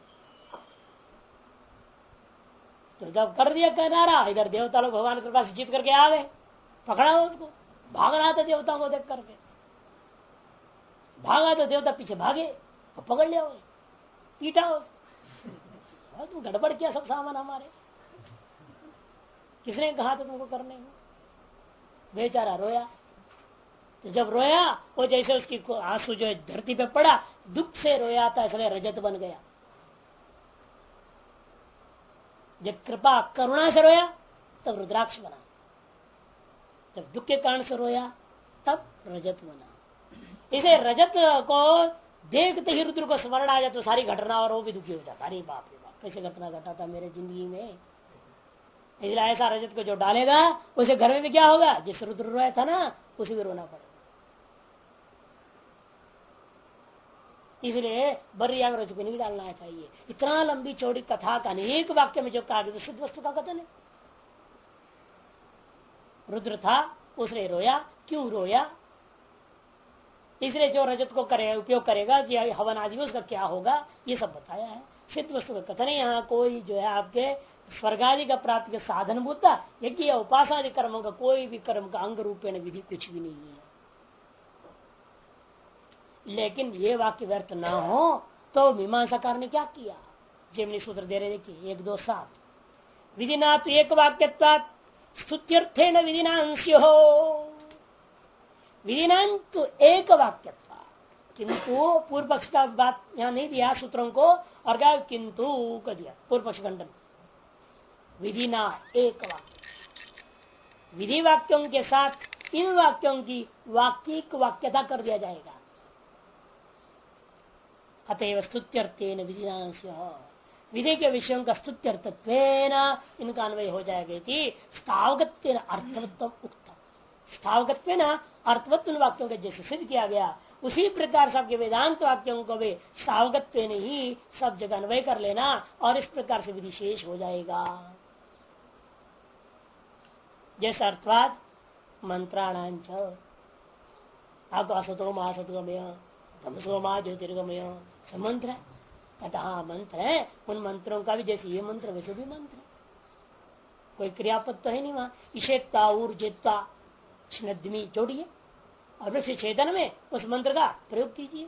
तो जब कर दिया किनारा, इधर देवता लोग भगवान की कृपा से जीत करके आ गए, पकड़ा उसको, भाग रहा था देवताओं को देख करके, भागा तो देवता पीछे भागे और पकड़ लिया, पीटा। तुम गड़बड़ किया सब सामान हमारे, किसने कहा था तुमको करने को? बेचारा रोया। तो जब रोया वो जैसे उसकी आंसू जो है धरती पे पड़ा, दुख से रोया था, इसलिए रजत बन गया। जब कृपा करुणा से रोया तब रुद्राक्ष बना, जब दुख के कारण से रोया तब रजत बना। इसे रजत को देखते ही रुद्र को स्मरण आ जाए तो सारी घटना और वो भी दुखी हो जाता, अरे बाप रे बाप कैसे घटना घटा था मेरे जिंदगी में। इसलिए ऐसा रजत को जो डालेगा उसे घर में भी क्या होगा, जिस रुद्र रोया था ना उसे भी रोना पड़ेगा। इसलिए बर्याग रज को नहीं डालना चाहिए। इतना लंबी चौड़ी कथा का अनेक वाक्य में जो कहा गया सिद्ध वस्तु का कथन है। रुद्र था, उसने रोया, क्यों रोया? इसलिए जो रजत को करे उपयोग करेगा कि हवन आदि में उसका क्या होगा, ये सब बताया है। सिद्ध वस्तु का कथन है। यहाँ कोई जो है आपके स्वर्गादि का प्राप्ति के साधन भूता यज्ञ या उपासनादि कर्मों का कोई भी कर्म का अंग रूपेण विधि कुछ भी नहीं है। लेकिन ये वाक्य व्यर्थ ना हो तो मीमांसाकार ने क्या किया, जेमिनी सूत्र दे रहे देखिए 1, 2, 7। विधिना तो एक वाक्यत्वात् स्तुत्यर्थेन विधिना अंश्यो हो। विधिना तो एक वाक्यत्वा, किंतु पूर्व पक्ष का बात यहाँ नहीं दिया सूत्रों को, और क्या किंतु कर दिया पूर्व पक्ष खंडन। विधिना एक वाक्य, विधि वाक्यों के साथ इन वाक्यों की वाक्यिक वाक्यता कर दिया जाएगा। अतएव स्तुत्यर्थेन विधिनांस्य, विधि के विषयों का स्तुत्यर्थत्वेन इनका अन्वय हो जाएगा कि स्थावगत्वेन अर्थवत्व उत्तम। स्थावगत्वेन अर्थवत्व वाक्यों के जैसे सिद्ध किया गया उसी प्रकार सबके वेदांत वाक्यों को भी स्थावगत्वेन ही सब जगह अन्वय कर लेना और इस प्रकार से विधिशेष हो जाएगा। जैसे अर्थवाद मंत्राणांच, आपको असतो मा सतगमय, तमसो मा ज्योतिर्गमय सब मंत्र है। अतः मंत्र है, उन मंत्रों का भी जैसे ये मंत्र वैसे भी मंत्र है। कोई क्रियापद तो है नहीं वहां। इशेता ऊर्जेता स्नद्मी जोड़िए और वृक्ष छेदन में उस मंत्र का प्रयोग कीजिए।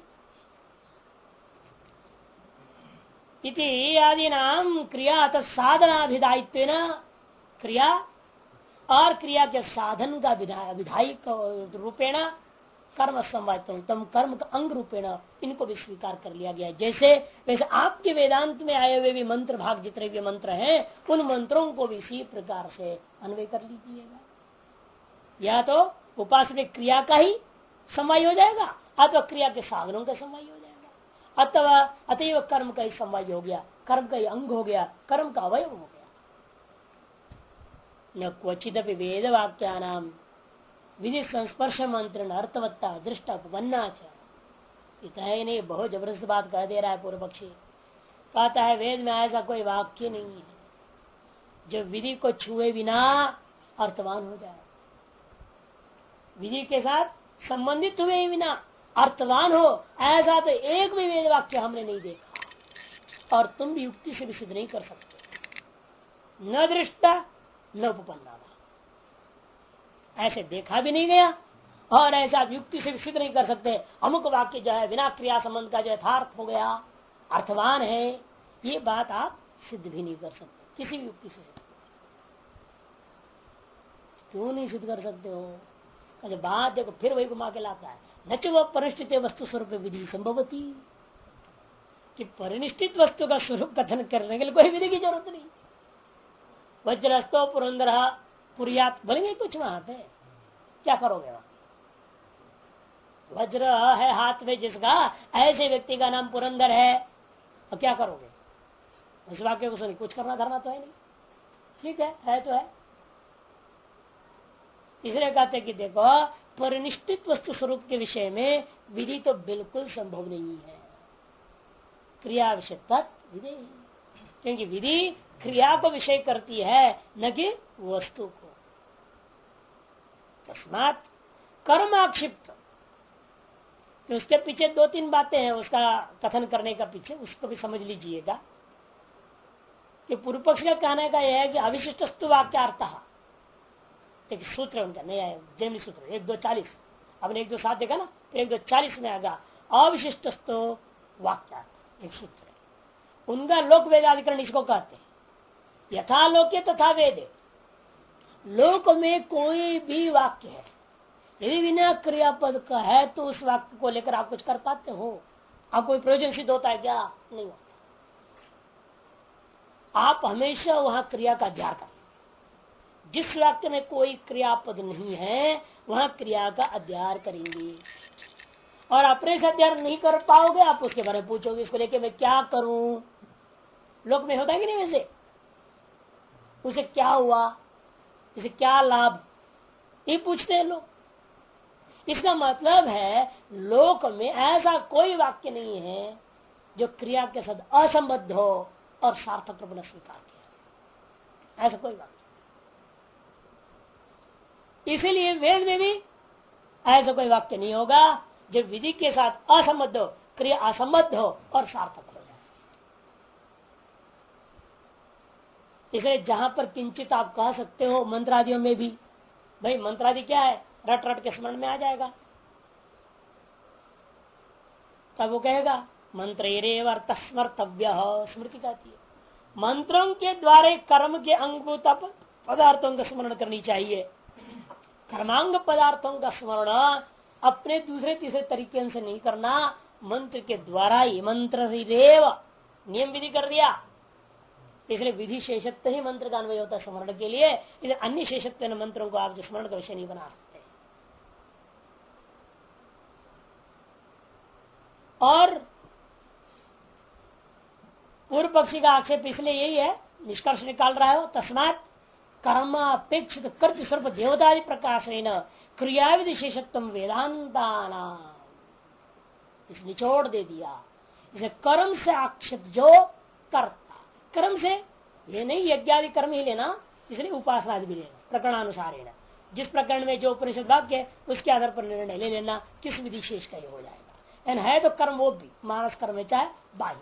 इति आदि नाम क्रिया साधनाभिधायित्व, क्रिया और क्रिया के साधन का विधायक रूपेण कर्म संवादितम कर्म का अंग रूपेण इनको भी स्वीकार कर लिया गया है। जैसे वैसे आपके वेदांत में आए हुए भी मंत्र भाग जितने भी मंत्र हैं उन मंत्रों को भी इसी प्रकार से अन्वय कर लीजिएगा। या तो उपासना क्रिया का ही समवाय हो जाएगा अथवा क्रिया के साधनों का समवाय हो जाएगा अथवा अतएव कर्म का ही समवाय हो गया, कर्म का ही अंग हो गया, कर्म का अवयव हो गया। न क्वचित वेद वाक्या नाम विधि संस्पर्श मंत्र अर्थवत्ता दृष्ट उपन्ना इतना ही नहीं, बहुत जबरदस्त बात कह दे रहा है पूर्व पक्षी। कहता है वेद में ऐसा कोई वाक्य नहीं है जो विधि को छुए बिना अर्थवान हो जाए, विधि के साथ संबंधित हुए बिना अर्थवान हो, ऐसा तो एक भी वेद वाक्य हमने नहीं देखा और तुम भी युक्ति से भी सिद्ध नहीं कर सकते। न दृष्टा न उपपन्ना, ऐसे देखा भी नहीं गया और ऐसा युक्ति से भी सिद्ध नहीं कर सकते। अमुक वाक्य जो है बिना क्रिया संबंध का जो यथार्थ हो गया, अर्थवान है, ये बात आप सिद्ध भी नहीं कर सकते किसी भी युक्ति से। क्यों नहीं सिद्ध कर सकते हो? अरे बात देखो फिर वही घुमा के लाता है। न च वह परिष्ठित वस्तु स्वरूप विधि संभवती, कि परिनिष्ठित वस्तु का स्वरूप कथन करने के लिए कोई विधि की जरूरत नहीं। वज्रस्तो पुरंदर पुरियात बोलेंगे कुछ वहां पे, क्या करोगे वहां? वज्र है हाथ में जिसका, ऐसे व्यक्ति का नाम पुरंदर है, और क्या करोगे? उस वाक्य को सुनिए, कुछ करना धरना तो है नहीं। ठीक है तो है। इसलिए कहते कि देखो परिनिष्ठित वस्तु स्वरूप के विषय में विधि तो बिल्कुल संभव नहीं है। क्रिया विषय तत्व विधि, क्योंकि विधि क्रिया को विषय करती है न कि वस्तु को। तस्मात् कर्म आक्षिप्त, तो उसके पीछे 2-3 बातें हैं उसका कथन करने का पीछे, उसको भी समझ लीजिएगा। कि पूर्व पक्ष का कहने का यह है कि अविशिष्टस्तु वाक्यार्थ, एक सूत्र उनका नया है जैमिनी सूत्र 1-2-40, अपने 1-2-7 देखा ना, फिर 1-2-40 में आएगा अविशिष्टस्तु वाक्यार्थ, एक सूत्र है उनका। लोक वेदाधिकरण इसको कहते हैं। यथा लोके तथा वेदे, लोक में कोई भी वाक्य है यदि बिना क्रियापद का है तो उस वाक्य को लेकर आप कुछ कर पाते हो? आप कोई प्रयोजन सिद्ध होता है क्या? नहीं होता। आप हमेशा वहां क्रिया का अध्ययन करें। जिस वाक्य में कोई क्रियापद नहीं है वहां क्रिया का अध्ययन करेंगे, और अपने से अध्ययन नहीं कर पाओगे आप उसके बारे में पूछोगे, इसको लेके मैं क्या करूं? लोक में होता है कि नहीं? वैसे उसे क्या हुआ, इसे क्या लाभ, ये पूछते हैं लोग। इसका मतलब है लोक में ऐसा कोई वाक्य नहीं है जो क्रिया के साथ असंबद्ध हो और सार्थक रूप में स्वीकार किया, ऐसा कोई वाक्य। इसीलिए वेद में भी ऐसा कोई वाक्य नहीं होगा जो विधि के साथ असंबद्ध हो, क्रिया असंबद्ध हो और सार्थक हो जाए। इसलिए जहां पर किंचित आप कह सकते हो मंत्रादियों में भी, भाई मंत्रादि क्या है, रट रट के स्मरण में आ जाएगा, तब वो कहेगा मंत्र स्मर्तव्य, स्मृति कहती है मंत्रों के द्वारा कर्म के अंगभूत पदार्थों का स्मरण करनी चाहिए। कर्मांग पदार्थों का स्मरण अपने दूसरे तीसरे तरीके से नहीं करना, मंत्र के द्वारा ही, मंत्र रेव नियम विधि कर दिया। इसलिए विधि शेषत्व ही मंत्र का अन्वय होता है स्मरण के लिए, इसलिए अन्य शेषत्व मंत्रों को आप स्मरण का विषय नहीं बना सकते। और पूर्व पक्षी का आक्षेप इसलिए यही है, निष्कर्ष निकाल रहा है, तस्मात् कर्मापेक्षित कर्तृ स्वरूप देवतादि प्रकाशन क्रिया विशेषत्व वेदांताना, इस निचोड़ दे दिया। इसे कर्म से आक्षिप्त जो कर्ता, कर्म से ये नहीं यज्ञादि कर्म ही लेना, इसलिए उपासना भी लेना प्रकरणानुसार, जिस प्रकरण में जो उपनिषद वाक्य है उसके आधार पर निर्णय ले लेना किस विधि शेष का ही हो जाएगा। है तो कर्म वो भी मानस कर्म है चाहे बाह्य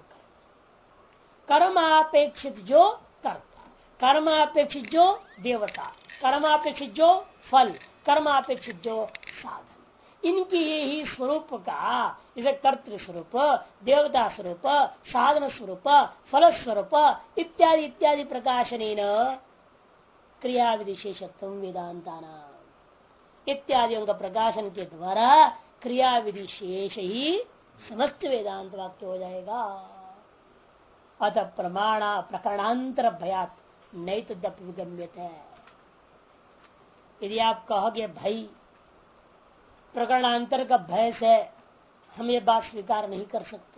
कर्म, कर्मापेक्षित जो कर्ता, कर्मापेक्षित जो देवता, कर्मापेक्षित जो फल, कर्मापेक्षित जो साधन, इनकी ही स्वरूप का, इसे कर्तृ स्वरूप, देवता स्वरूप, साधन स्वरूप, फल स्वरूप इत्यादि इत्यादि प्रकाशनेन क्रिया विशेषत्व वेदांताना, इत्यादियों का प्रकाशन के द्वारा क्रिया विशेष ही समस्त वेदांत वाक्य हो जाएगा। अतः प्रमाणा प्रकरणांतर भयात नहीं तो विगम्यत है। यदि आप कहोगे भाई प्रकरणांतर का भय से हम ये बात स्वीकार नहीं कर सकते,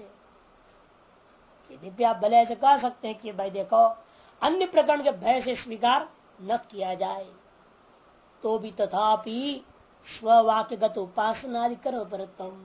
यदि आप भले ऐसे कह सकते हैं कि भाई देखो अन्य प्रकरण के भय से स्वीकार न किया जाए, तो भी तथापि स्ववाक्यगत उपासनादि करो परतम,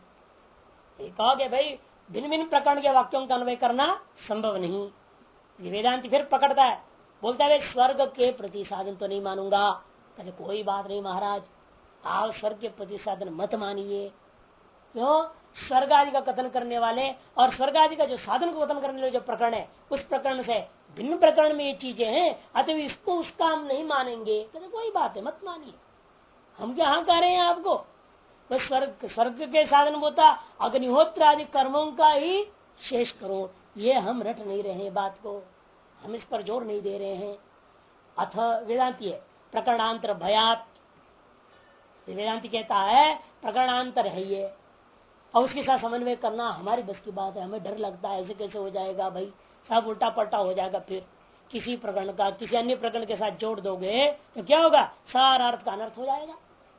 कहोगे भाई भिन्न भिन्न प्रकरण के वाक्यों का अन्वय करना संभव नहीं। वेदांति फिर पकड़ता है, बोलता है स्वर्ग के प्रति साधन तो नहीं मानूंगा। कहते कोई बात नहीं महाराज, आप स्वर्ग के प्रति साधन मत मानिए। क्यों? स्वर्ग आदि का कथन करने वाले और स्वर्ग आदि का जो साधन को कथन करने वाले जो प्रकरण है, उस प्रकरण से भिन्न प्रकरण में ये चीजें हैं, अतः इसको उसका हम नहीं मानेंगे। कहते कोई बात है मत मानिए, हम क्या हाँ कह रहे हैं आपको, बस स्वर्ग के साधन होता अग्निहोत्र आदि कर्मों का ही शेष करो, ये हम रट नहीं रहे हैं बात को, हम इस पर जोर नहीं दे रहे हैं। अथ वेदांति है प्रकरणांतर भयात, वेदांति कहता है प्रकरणांतर है ये, और उसके साथ समन्वय करना हमारी बस की बात है, हमें डर लगता है ऐसे कैसे हो जाएगा भाई, सब उल्टा पलटा हो जाएगा, फिर किसी प्रकरण का किसी अन्य प्रकरण के साथ जोड़ दोगे तो क्या होगा, सारा अर्थ का अनर्थ हो जाएगा।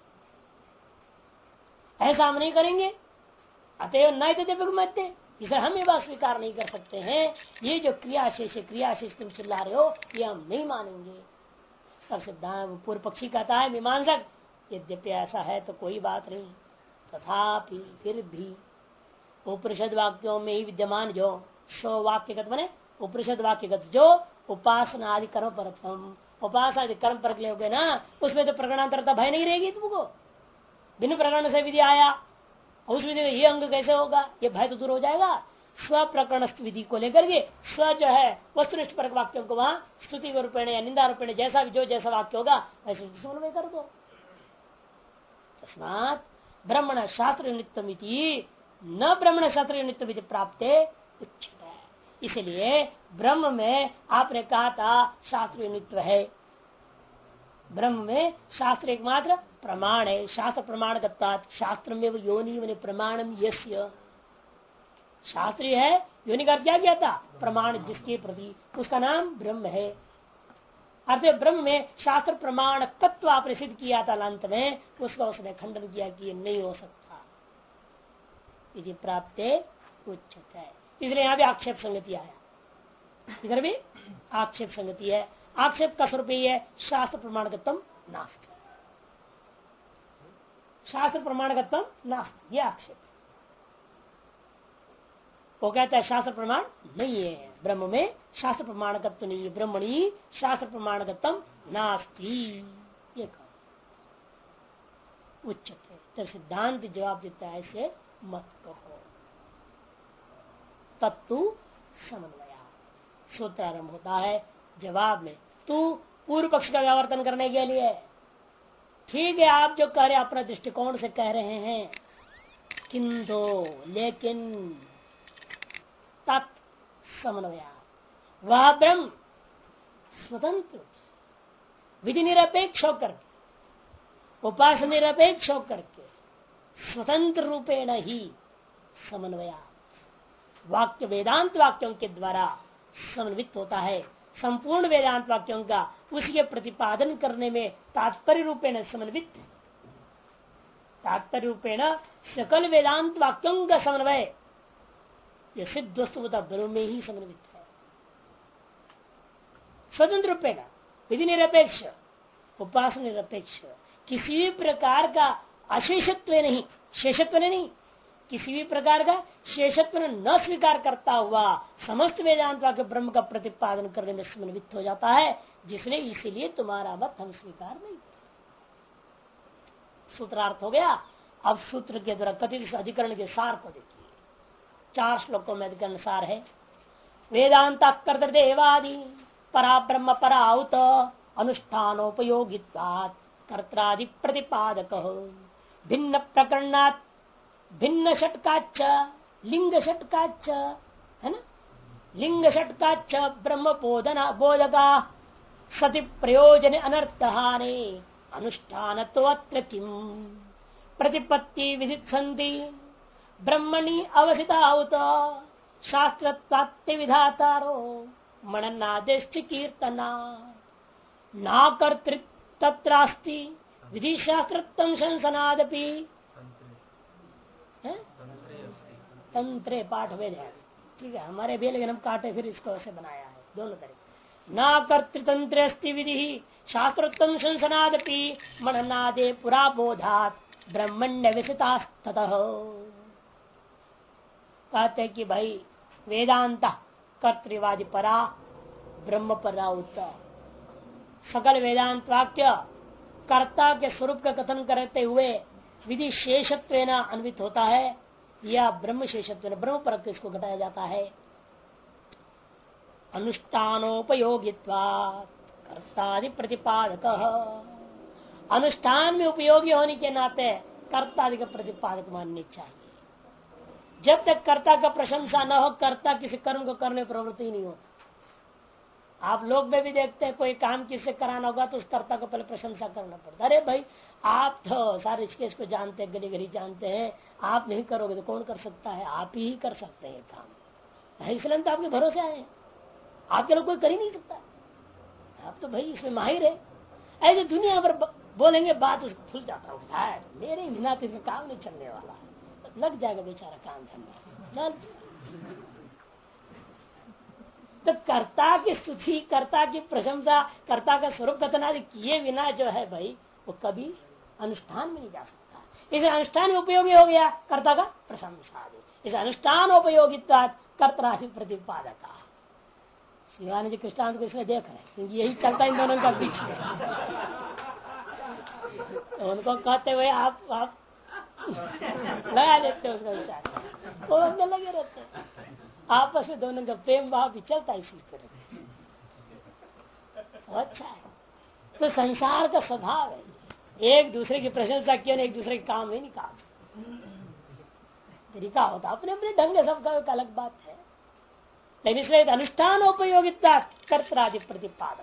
ऐसा हम नहीं करेंगे। अतएव नहीं तो मत, इसे हम ये बात स्वीकार नहीं कर सकते हैं, ये जो क्रियाशेष तुम चिल्ला रहे हो ये हम नहीं मानेंगे। सब सिद्धांत पूर्व पक्षी कहता है मीमांसक यद्यपि ऐसा है तो कोई बात नहीं, तथापि फिर भी उपनिषद वाक्यों में ही विद्यमान जो स्व वाक्यगत बने उपनिषद वाक्यगत जो उपासना आदि कर्म परत्वम, उपासना आदि कर्म पर हो गए ना, उसमें तो प्रकरणांतरता भय नहीं रहेगी तुमको। भिन्न प्रकरण से विधि आया, उस विधि का ये अंग कैसे होगा, ये भय तो दूर हो जाएगा। स्व प्रकरण विधि को लेकर के स्व जो है वस्तुनिष्ठ परक वाक्यों को वहां स्तुति रूपेण या निंदा रूपेण जैसा भी जो जैसा वाक्य होगा वैसे समन्वय कर दो। तस्मात् ब्रह्मण शास्त्र नित्यमिति न ब्रह्मण शास्त्र नित्यमिति प्राप्त उच्चित है। इसलिए ब्रह्म में आपने कहा था शास्त्र नित्य है, ब्रह्म में शास्त्र एकमात्र प्रमाण है, शास्त्र प्रमाण करता शास्त्र में योनि प्रमाणम यस्य, शास्त्रीय है योनि का क्या किया था प्रमाण जिसके प्रति, उसका नाम ब्रह्म है। अर्थात ब्रह्म में शास्त्र प्रमाण तत्व आपने सिद्ध किया था अंत में, उसका उसने खंडन किया कि ये नहीं हो सकता, यदि प्राप्त उच्चत है। इसलिए यहाँ भी आक्षेप संगति आया, इधर भी आक्षेप संगति है। आक्षेप का स्वरूप ही है शास्त्र प्रमाणगतम नास्ति, शास्त्र प्रमाणगत्व नास्ति, ये आक्षेप। वो कहता है शास्त्र प्रमाण नहीं है, ब्रह्म में शास्त्र प्रमाणगत्व नहीं है, ब्रह्मणी शास्त्र प्रमाणगत्व नास्ति, ये कहा उच्चते। तो सिद्धांत जवाब देता है ऐसे मत कहो। तत्तु समन्वया, सूत्र आरंभ होता है जवाब में, तू पूर्व पक्ष का व्यावर्तन करने के लिए ठीक है, आप जो कह रहे अपना दृष्टिकोण से कह रहे हैं, किंतु लेकिन तत् समन्वया, वह ब्रह्म स्वतंत्र विधि निरपेक्ष होकर के, उपासना निरपेक्ष होकर के, स्वतंत्र रूपेण ही समन्वया, वाक्य वेदांत वाक्यों के द्वारा समन्वित होता है। संपूर्ण वेदांत वाक्यों का उसके प्रतिपादन करने में तात्पर्य रूपेण समन्वित, तात्पर्य रूपेण सकल वेदांत वाक्यों का समन्वय यह सिद्ध वस्तुतः ब्रह्म में ही समन्वित है। स्वतंत्र रूपेण विधि निरपेक्ष, उपासना निरपेक्ष, किसी भी प्रकार का अशेषत्व नहीं, शेषत्व नहीं, किसी भी प्रकार का शेषत्व न स्वीकार करता हुआ समस्त वेदांत के ब्रह्म का प्रतिपादन करने में समन्वित हो जाता है, जिसने इसीलिए तुम्हारा मत हम स्वीकार नहीं करते। सूत्रार्थ हो गया। अब सूत्र के द्वारा कथित अधिकरण के सार को देखिए, 4 श्लोकों में अधिकरण सार है। वेदांत कर्तृदेवादि परा ब्रह्म पराउत अनुष्ठानोपयोगित्वात् कर्त्रादि प्रतिपादक भिन्न प्रकरणात् भिन्न षटकाच्च लिंग षटकाच्च, है ना, लिंग षटकाच्च ब्रह्म बोधना बोधका सति प्रयोजन अनर्थहाने अनुष्ठान तो अत्र किम प्रतिपत्ति विदित संति ब्रह्मणि अवसिताहुत शास्त्रत्वात्य विधातारो मननादेश्च कीर्तना ना कर्तृत्वत्रास्ति विधि शास्त्रत्वं संसनादपि तंत्रे पाठ वेद है, ठीक है, हमारे भी, लेकिन हम काटे फिर इसको ऐसे बनाया है दोनों तरीके। ना कर्तृतंत्र अस्ति विधि शास्त्रोत्तम संसनादपि मननादे पुरा बोधात ब्रह्मण्य विसितास्ततः। कहते कि भाई वेदांत कर्तृवादी परा ब्रह्म परा उत्तर, सकल वेदांत वाक्य कर्ता के स्वरूप का कथन करते हुए विधि शेषत्व अन्वित होता है, या ब्रह्म शेषत्व ब्रह्म पर इसको घटाया जाता है। अनुष्ठानोपयोगित्वा कर्तादि प्रतिपादक, अनुष्ठान में उपयोगी होने के नाते कर्तादि का प्रतिपादक माननी चाहिए। जब तक कर्ता का प्रशंसा न हो, कर्ता किसी कर्म को करने प्रवृत्ति नहीं होता। आप लोग में भी देखते हैं, कोई काम किससे कराना होगा तो उस कर्ता को पहले प्रशंसा करना पड़ता। अरे भाई आप तो सारे इसको जानते हैं, गली गली जानते हैं, आप नहीं करोगे तो कौन कर सकता है, आप ही कर सकते हैं काम, इसलिए तो आपके भरोसे आए, आपके लोग कोई कर ही नहीं सकता, आप तो भाई इसमें माहिर है। ऐसे दुनिया पर बोलेंगे बात खुल जाता है, मेरे बिना तो काम नहीं चलने वाला, लग जाएगा बेचारा काम धंधा। तो कर्ता की स्तुति, कर्ता की प्रशंसा, कर्ता का स्वरूप कथन आदि किए बिना जो है भाई वो कभी अनुष्ठान में नहीं जा सकता। इसे अनुष्ठान में उपयोगी हो गया कर्ता का प्रशंसा आदि, इसे अनुष्ठान उपयोगिता कर्ता प्रतिपादक। शिवानी जी कृष्णांत को इसमें देख रहे हैं क्योंकि यही चलता इन दोनों का बीच में। तो उनको कहते हुए आप लगा देते हो उसका विचार, वो अंदर लगे रहते हैं, आपस में दोनों का प्रेम भाव भी चलता है इसी तरह। अच्छा है, तो संसार का स्वभाव है, एक दूसरे की प्रशंसा किया एक दूसरे के काम ही नहीं, काम तरीका होता अपने अपने ढंग से, सबका एक अलग बात है। लेकिन इसलिए अनुष्ठान उपयोगिता कर्तरादि प्रतिपादक।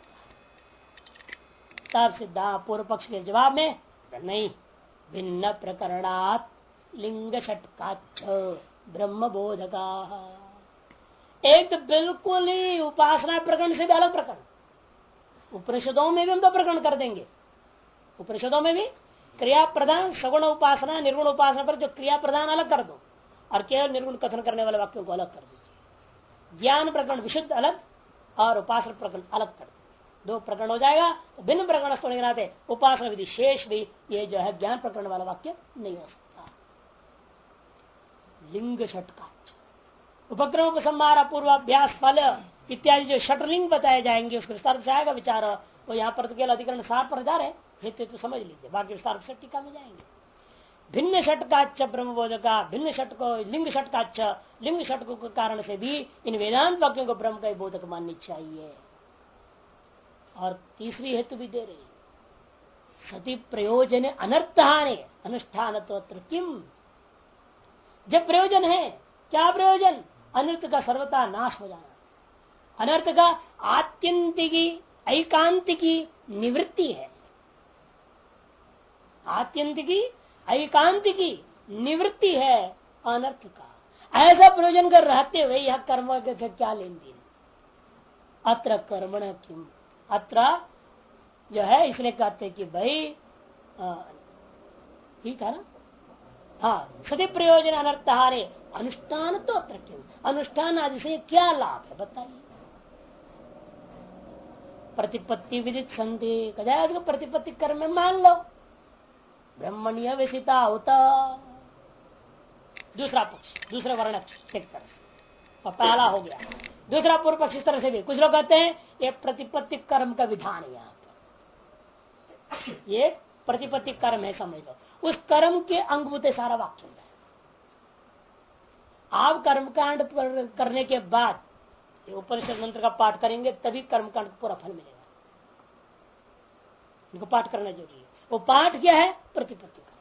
तब सिद्धा पूर्व पक्ष के जवाब में नहीं, भिन्न प्रकरणात् लिंग षटकाच्च ब्रह्म बोधका। एक तो बिल्कुल ही उपासना प्रकरण से भी अलग प्रकरण, उपनिषदों में भी हम तो प्रकरण कर देंगे। उपनिषदों में भी क्रिया प्रधान सगुण उपासना निर्गुण उपासना पर जो क्रिया प्रधान अलग कर दो और केवल निर्गुण कथन करने वाले वाक्यों को अलग कर दीजिए। ज्ञान प्रकरण विशुद्ध अलग और उपासना प्रकरण अलग कर दो, दो प्रकरण हो जाएगा तो भिन्न प्रकरण होने के नाते उपासना विधि शेष भी ये जो है ज्ञान प्रकरण वाला वाक्य नहीं हो सकता। लिंग षटका उपक्रम उपसंहार पूर्वाभ्यास फल इत्यादि जो षटलिंग बताए जाएंगे उसके विस्तार से आएगा विचार। वो यहाँ पर तो केवल अधिकरण सार पर जा रहे हैं तो समझ लीजिए, बाकी विस्तार से टीका में जाएंगे। भिन्न षटकाच ब्रह्मबोधका भिन्न षटको लिंग षटकाच लिंग षटकों के कारण से भी इन वेदांत वाक्यों को ब्रह्म का बोधक माननी चाहिए। और तीसरी हेतु भी दे रही सती प्रयोजन अनर्थहानि अनुष्ठान किम। जब प्रयोजन है, क्या प्रयोजन? अनर्थ का सर्वथा नाश हो जाना, अनर्थ का आत्यंतिकी ऐकांतिकी निवृत्ति है। आत्यंतिकी ऐकांतिकी निवृत्ति है अनर्थ का। ऐसा प्रयोजन कर रहते हुए यह कर्म के क्या लेन देन? अत्र कर्मण किम, अत्र जो है इसलिए कहते कि भाई ठीक है ना। हाँ, सदी प्रयोजन अनर्थहारे अनुष्ठान तो अत्र किम, अनुष्ठान आदि से क्या लाभ है बताइए। प्रतिपत्ति विदित संधि कदा प्रतिपत्ति कर्म में मान लो ब्रह्मण्य विषिता होता। दूसरा पक्ष, दूसरे वर्ण एक तरह से पहला हो गया। दूसरा पूर्व पक्ष इस तरह से भी कुछ लोग कहते हैं ये प्रतिपत्ति कर्म का विधान है। यहाँ पर ये प्रतिपत्ति कर्म है समझ लो, उस कर्म के अंगभूत सारा वाक्य है। आप कर्मकांड करने के बाद उपनिषद मंत्र का पाठ करेंगे तभी कर्मकांड को पूरा फल मिलेगा। इनको पाठ करना जरूरी है। वो पाठ क्या है? प्रतिपत्ति कर्म।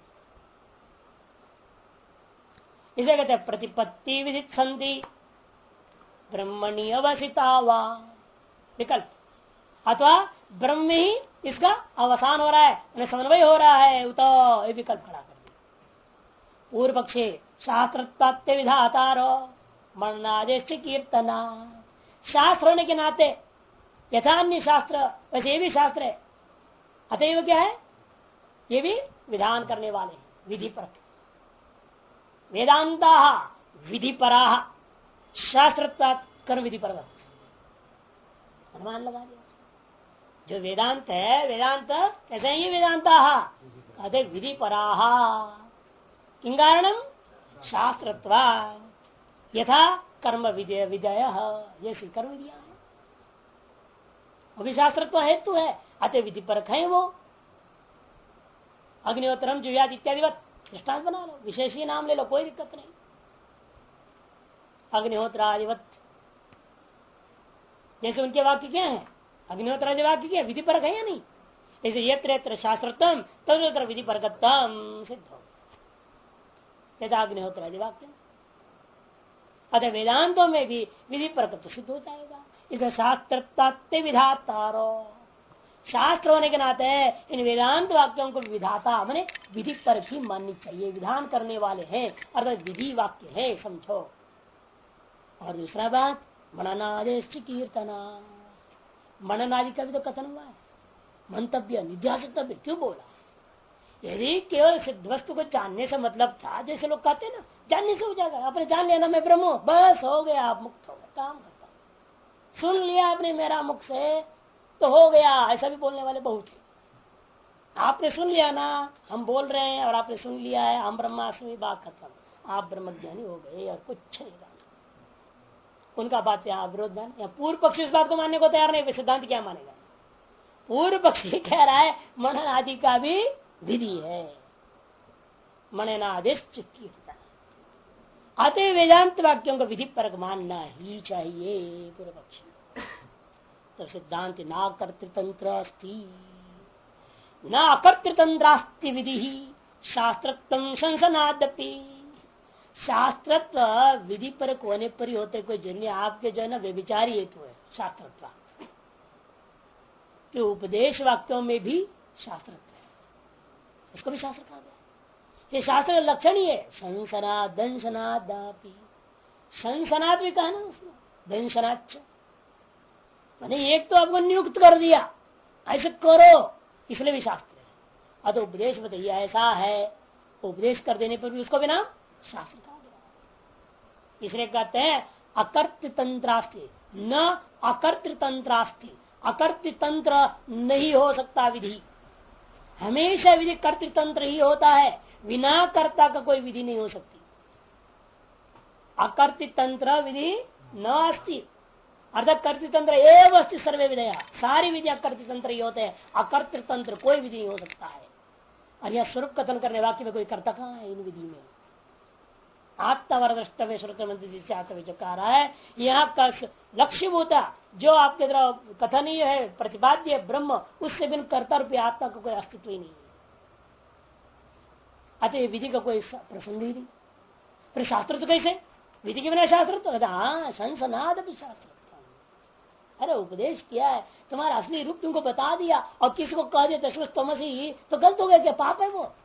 इसे कहते हैं प्रतिपत्ति विदित संधि ब्रह्मणी अवसिता वा विकल्प, अथवा ब्रह्म में ही इसका अवसान हो रहा है, समन्वय हो रहा है, तो ये विकल्प खड़ा कर दिया। पूर्व पक्षे शास्त्रत्वात्य विधातारो मरणादेश कीर्तना, शास्त्र होने के नाते यथा अन्य शास्त्र वैसे ये भी शास्त्र है, अतएव क्या है? ये भी विधान करने वाले हैं, विधि पर। वेदांता विधि परा शास्त्र कर्म विधि परवत, अनुमान लगा दिया। जो वेदांत है, वेदांत कैसे है? ये वेदांता कहते विधि पराहा किं कारणम शास्त्रत्वा यथा कर्म विधेय जैसी कर्म विधिया है, वो भी शास्त्रत्व हेतु है, अतः विधि परक है। वो अग्निहोत्रम जुयाद इत्यादि दृष्टांत बना लो, विशेष ही नाम ले लो, कोई दिक्कत नहीं। अग्निहोत्रादिवत जैसे उनके वाक्य क्या है? अग्निहोत्रादि वाक्य क्या विधि परक है या नहीं? जैसे यत्र शास्त्रत्वम तत्र विधि परकत्वम सिद्ध हो यथा अग्निहोत्रादि वाक्य। अतः वेदांतों में भी विधि परकत्व सिद्ध हो जाएगा। इसे शास्त्र विधातारो, शास्त्र होने के नाते इन वेदांत वाक्यों को विधाता मैंने विधि पर ही माननी चाहिए, विधान करने वाले हैं, अर्थात विधि वाक्य है समझो। और दूसरा बात मननादेश कीर्तना, मननादि का भी तो कथन हुआ है, मंतव्य निध्यासतव्य क्यों बोला? यदि केवल सिद्ध वस्तु को जानने से मतलब था, जैसे लोग कहते हैं ना जानने से हो जाएगा, आपने जान लिया ना मैं ब्रह्म हूं, बस हो गया, आप मुक्त हो गए, काम करता। सुन लिया आपने मेरा मुख से तो हो गया, ऐसा भी बोलने वाले बहुत है। आपने सुन लिया ना, हम बोल रहे हैं और आपने सुन लिया है, हम ब्रह्मास्मि बात खत्म, आप ब्रह्मज्ञानी हो गए और कुछ नहीं जाना। उनका बात यहाँ विरोध है। या पूर्व पक्षी इस बात को मानने को तैयार नहीं, सिद्धांत क्या मानेगा? पूर्व पक्षी कह रहा है मनन आदि का भी विधि है, मननादेश कीर्तन, अतः वेदांत वाक्यों को विधि परक मानना ही चाहिए पूर्व पक्षी। तो सिद्धांत न कर्तृतंत्र अस्ति न अकर्तृतंत्रास्ति विधि शास्त्रत्वं संसनादपि, शास्त्रत्व विधि परक होने पर ही होते कोई जन्य आपके जो है ना व्यभिचारी हेतु है शास्त्रत्व। तो उपदेश वाक्यों में भी शास्त्रत्व है, उसको भी शास्त्र कहा गया। ये शास्त्र का लक्षण ही है संसना दंशनादापि, संसनाद भी कहा ना उसने, दंशनाच मैंने एक तो आपको नियुक्त कर दिया ऐसे करो, इसलिए भी शास्त्र है। अतः उपदेश बताइए ऐसा है, उपदेश कर देने पर भी उसको भी नाम शास्त्र कहा गया। इसलिए कहते हैं अकर्तृतंत्रास्ति न अकर्तृतंत्रास्ति, अकर्तृतंत्र नहीं हो सकता विधि। हमेशा विधि कर्तृतंत्र ही होता है, बिना कर्ता का कोई विधि नहीं हो सकती। अकर्तृतंत्र विधि न अस्ति, अर्थात कर्तृतंत्र एवं अस्ति सर्वे विधया, सारी विधियां कर्तृतंत्र ही होते हैं, अकर्तृतंत्र कोई विधि नहीं हो सकता है। और यह स्वरूप कथन करने वाक्य में कोई कर्ता कहां है इन विधि में? आत्मवरद्रष्टव्य श्रोतमंत्र जो कह रहा है यहाँ लक्ष्यभूता जो आपके द्वारा कथनीय है, प्रतिपाद्य ब्रह्म, उससे बिन कर्ता रूपी आत्मा का कोई अस्तित्व ही नहीं है। अतः विधि का कोई प्रसंग ही नहीं। फिर शास्त्र तो कैसे? विधि के बिना शास्त्र तो हाँ संसनाद भी शास्त्र। अरे उपदेश किया है, तुम्हारा असली रूप तुमको बता दिया और किसी को कह दिया तस्वीर तमसी, तो गलत हो गया क्या? पाप है वो।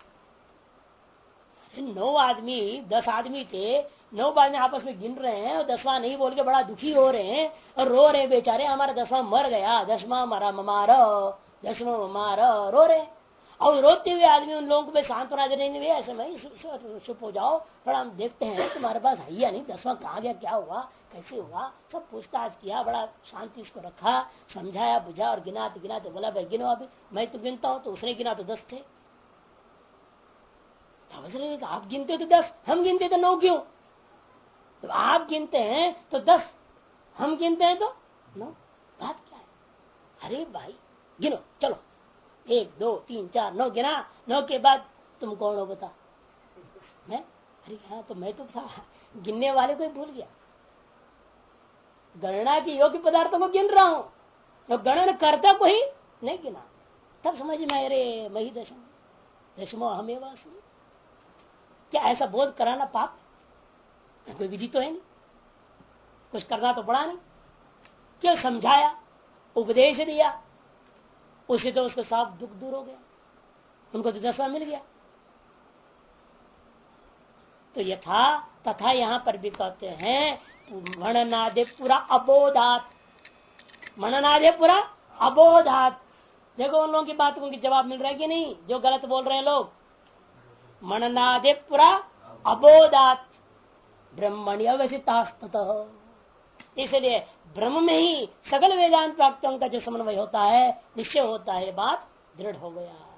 9 आदमी 10 आदमी थे, 9 आदमी आपस में गिन रहे हैं और 10वां नहीं बोल के बड़ा दुखी हो रहे हैं और रो रहे हैं बेचारे, हमारा 10वां मर गया, 10वां मरा ममारा, 10वां ममारा, रो रहे। और रोते हुए आदमी उन लोगों को मैं सांत्वना दे रहे ऐसे में चुप हो जाओ, थोड़ा हम देखते हैं तुम्हारे पास है या नहीं, 10वां कहाँ गया, क्या हुआ, कैसे हुआ, सब पूछताछ किया, बड़ा शांति इसको रखा, समझाया बुझा और गिनाते गिनाते बोला भाई गिनो अभी। मैं तो गिनता हूँ, तो उसने गिना तो 10 थे। आप गिनते तो 10, हम गिनते तो 9 क्यों? तो आप गिनते हैं तो 10, हम गिनते हैं तो 9, बात क्या है? अरे भाई गिनो, चलो 1 2 3 4 9 गिना, 9 के बाद तुम कौन हो बता? मैं? अरे हाँ, तो मैं तो था, गिनने वाले को ही भूल गया, गणना की योग्य पदार्थों को गिन रहा हूं, तो गणना करता को ही नहीं गिना। तब समझ में अरे मही दशमो हमें क्या ऐसा बोध कराना पाप? कोई विधि तो है नहीं, कुछ करना तो पड़ा नहीं, क्यों समझाया, उपदेश दिया, उसे तो उसको साफ दुख दूर हो गया, उनको तो 10वां मिल गया। तो यथा तथा यहां पर भी कहते हैं मननादे पूरा अबोधात, मननादे पूरा अबोधात। देखो उन लोगों की बातों की जवाब मिल रहा है कि नहीं, जो गलत बोल रहे हैं लोग। मननादे पूरा अबोधात ब्रह्मण्य अवस्थितः, इसलिए ब्रह्म में ही सकल वेदांत प्राप्तों का जो समन्वय होता है, निश्चय होता है, बात दृढ़ हो गया।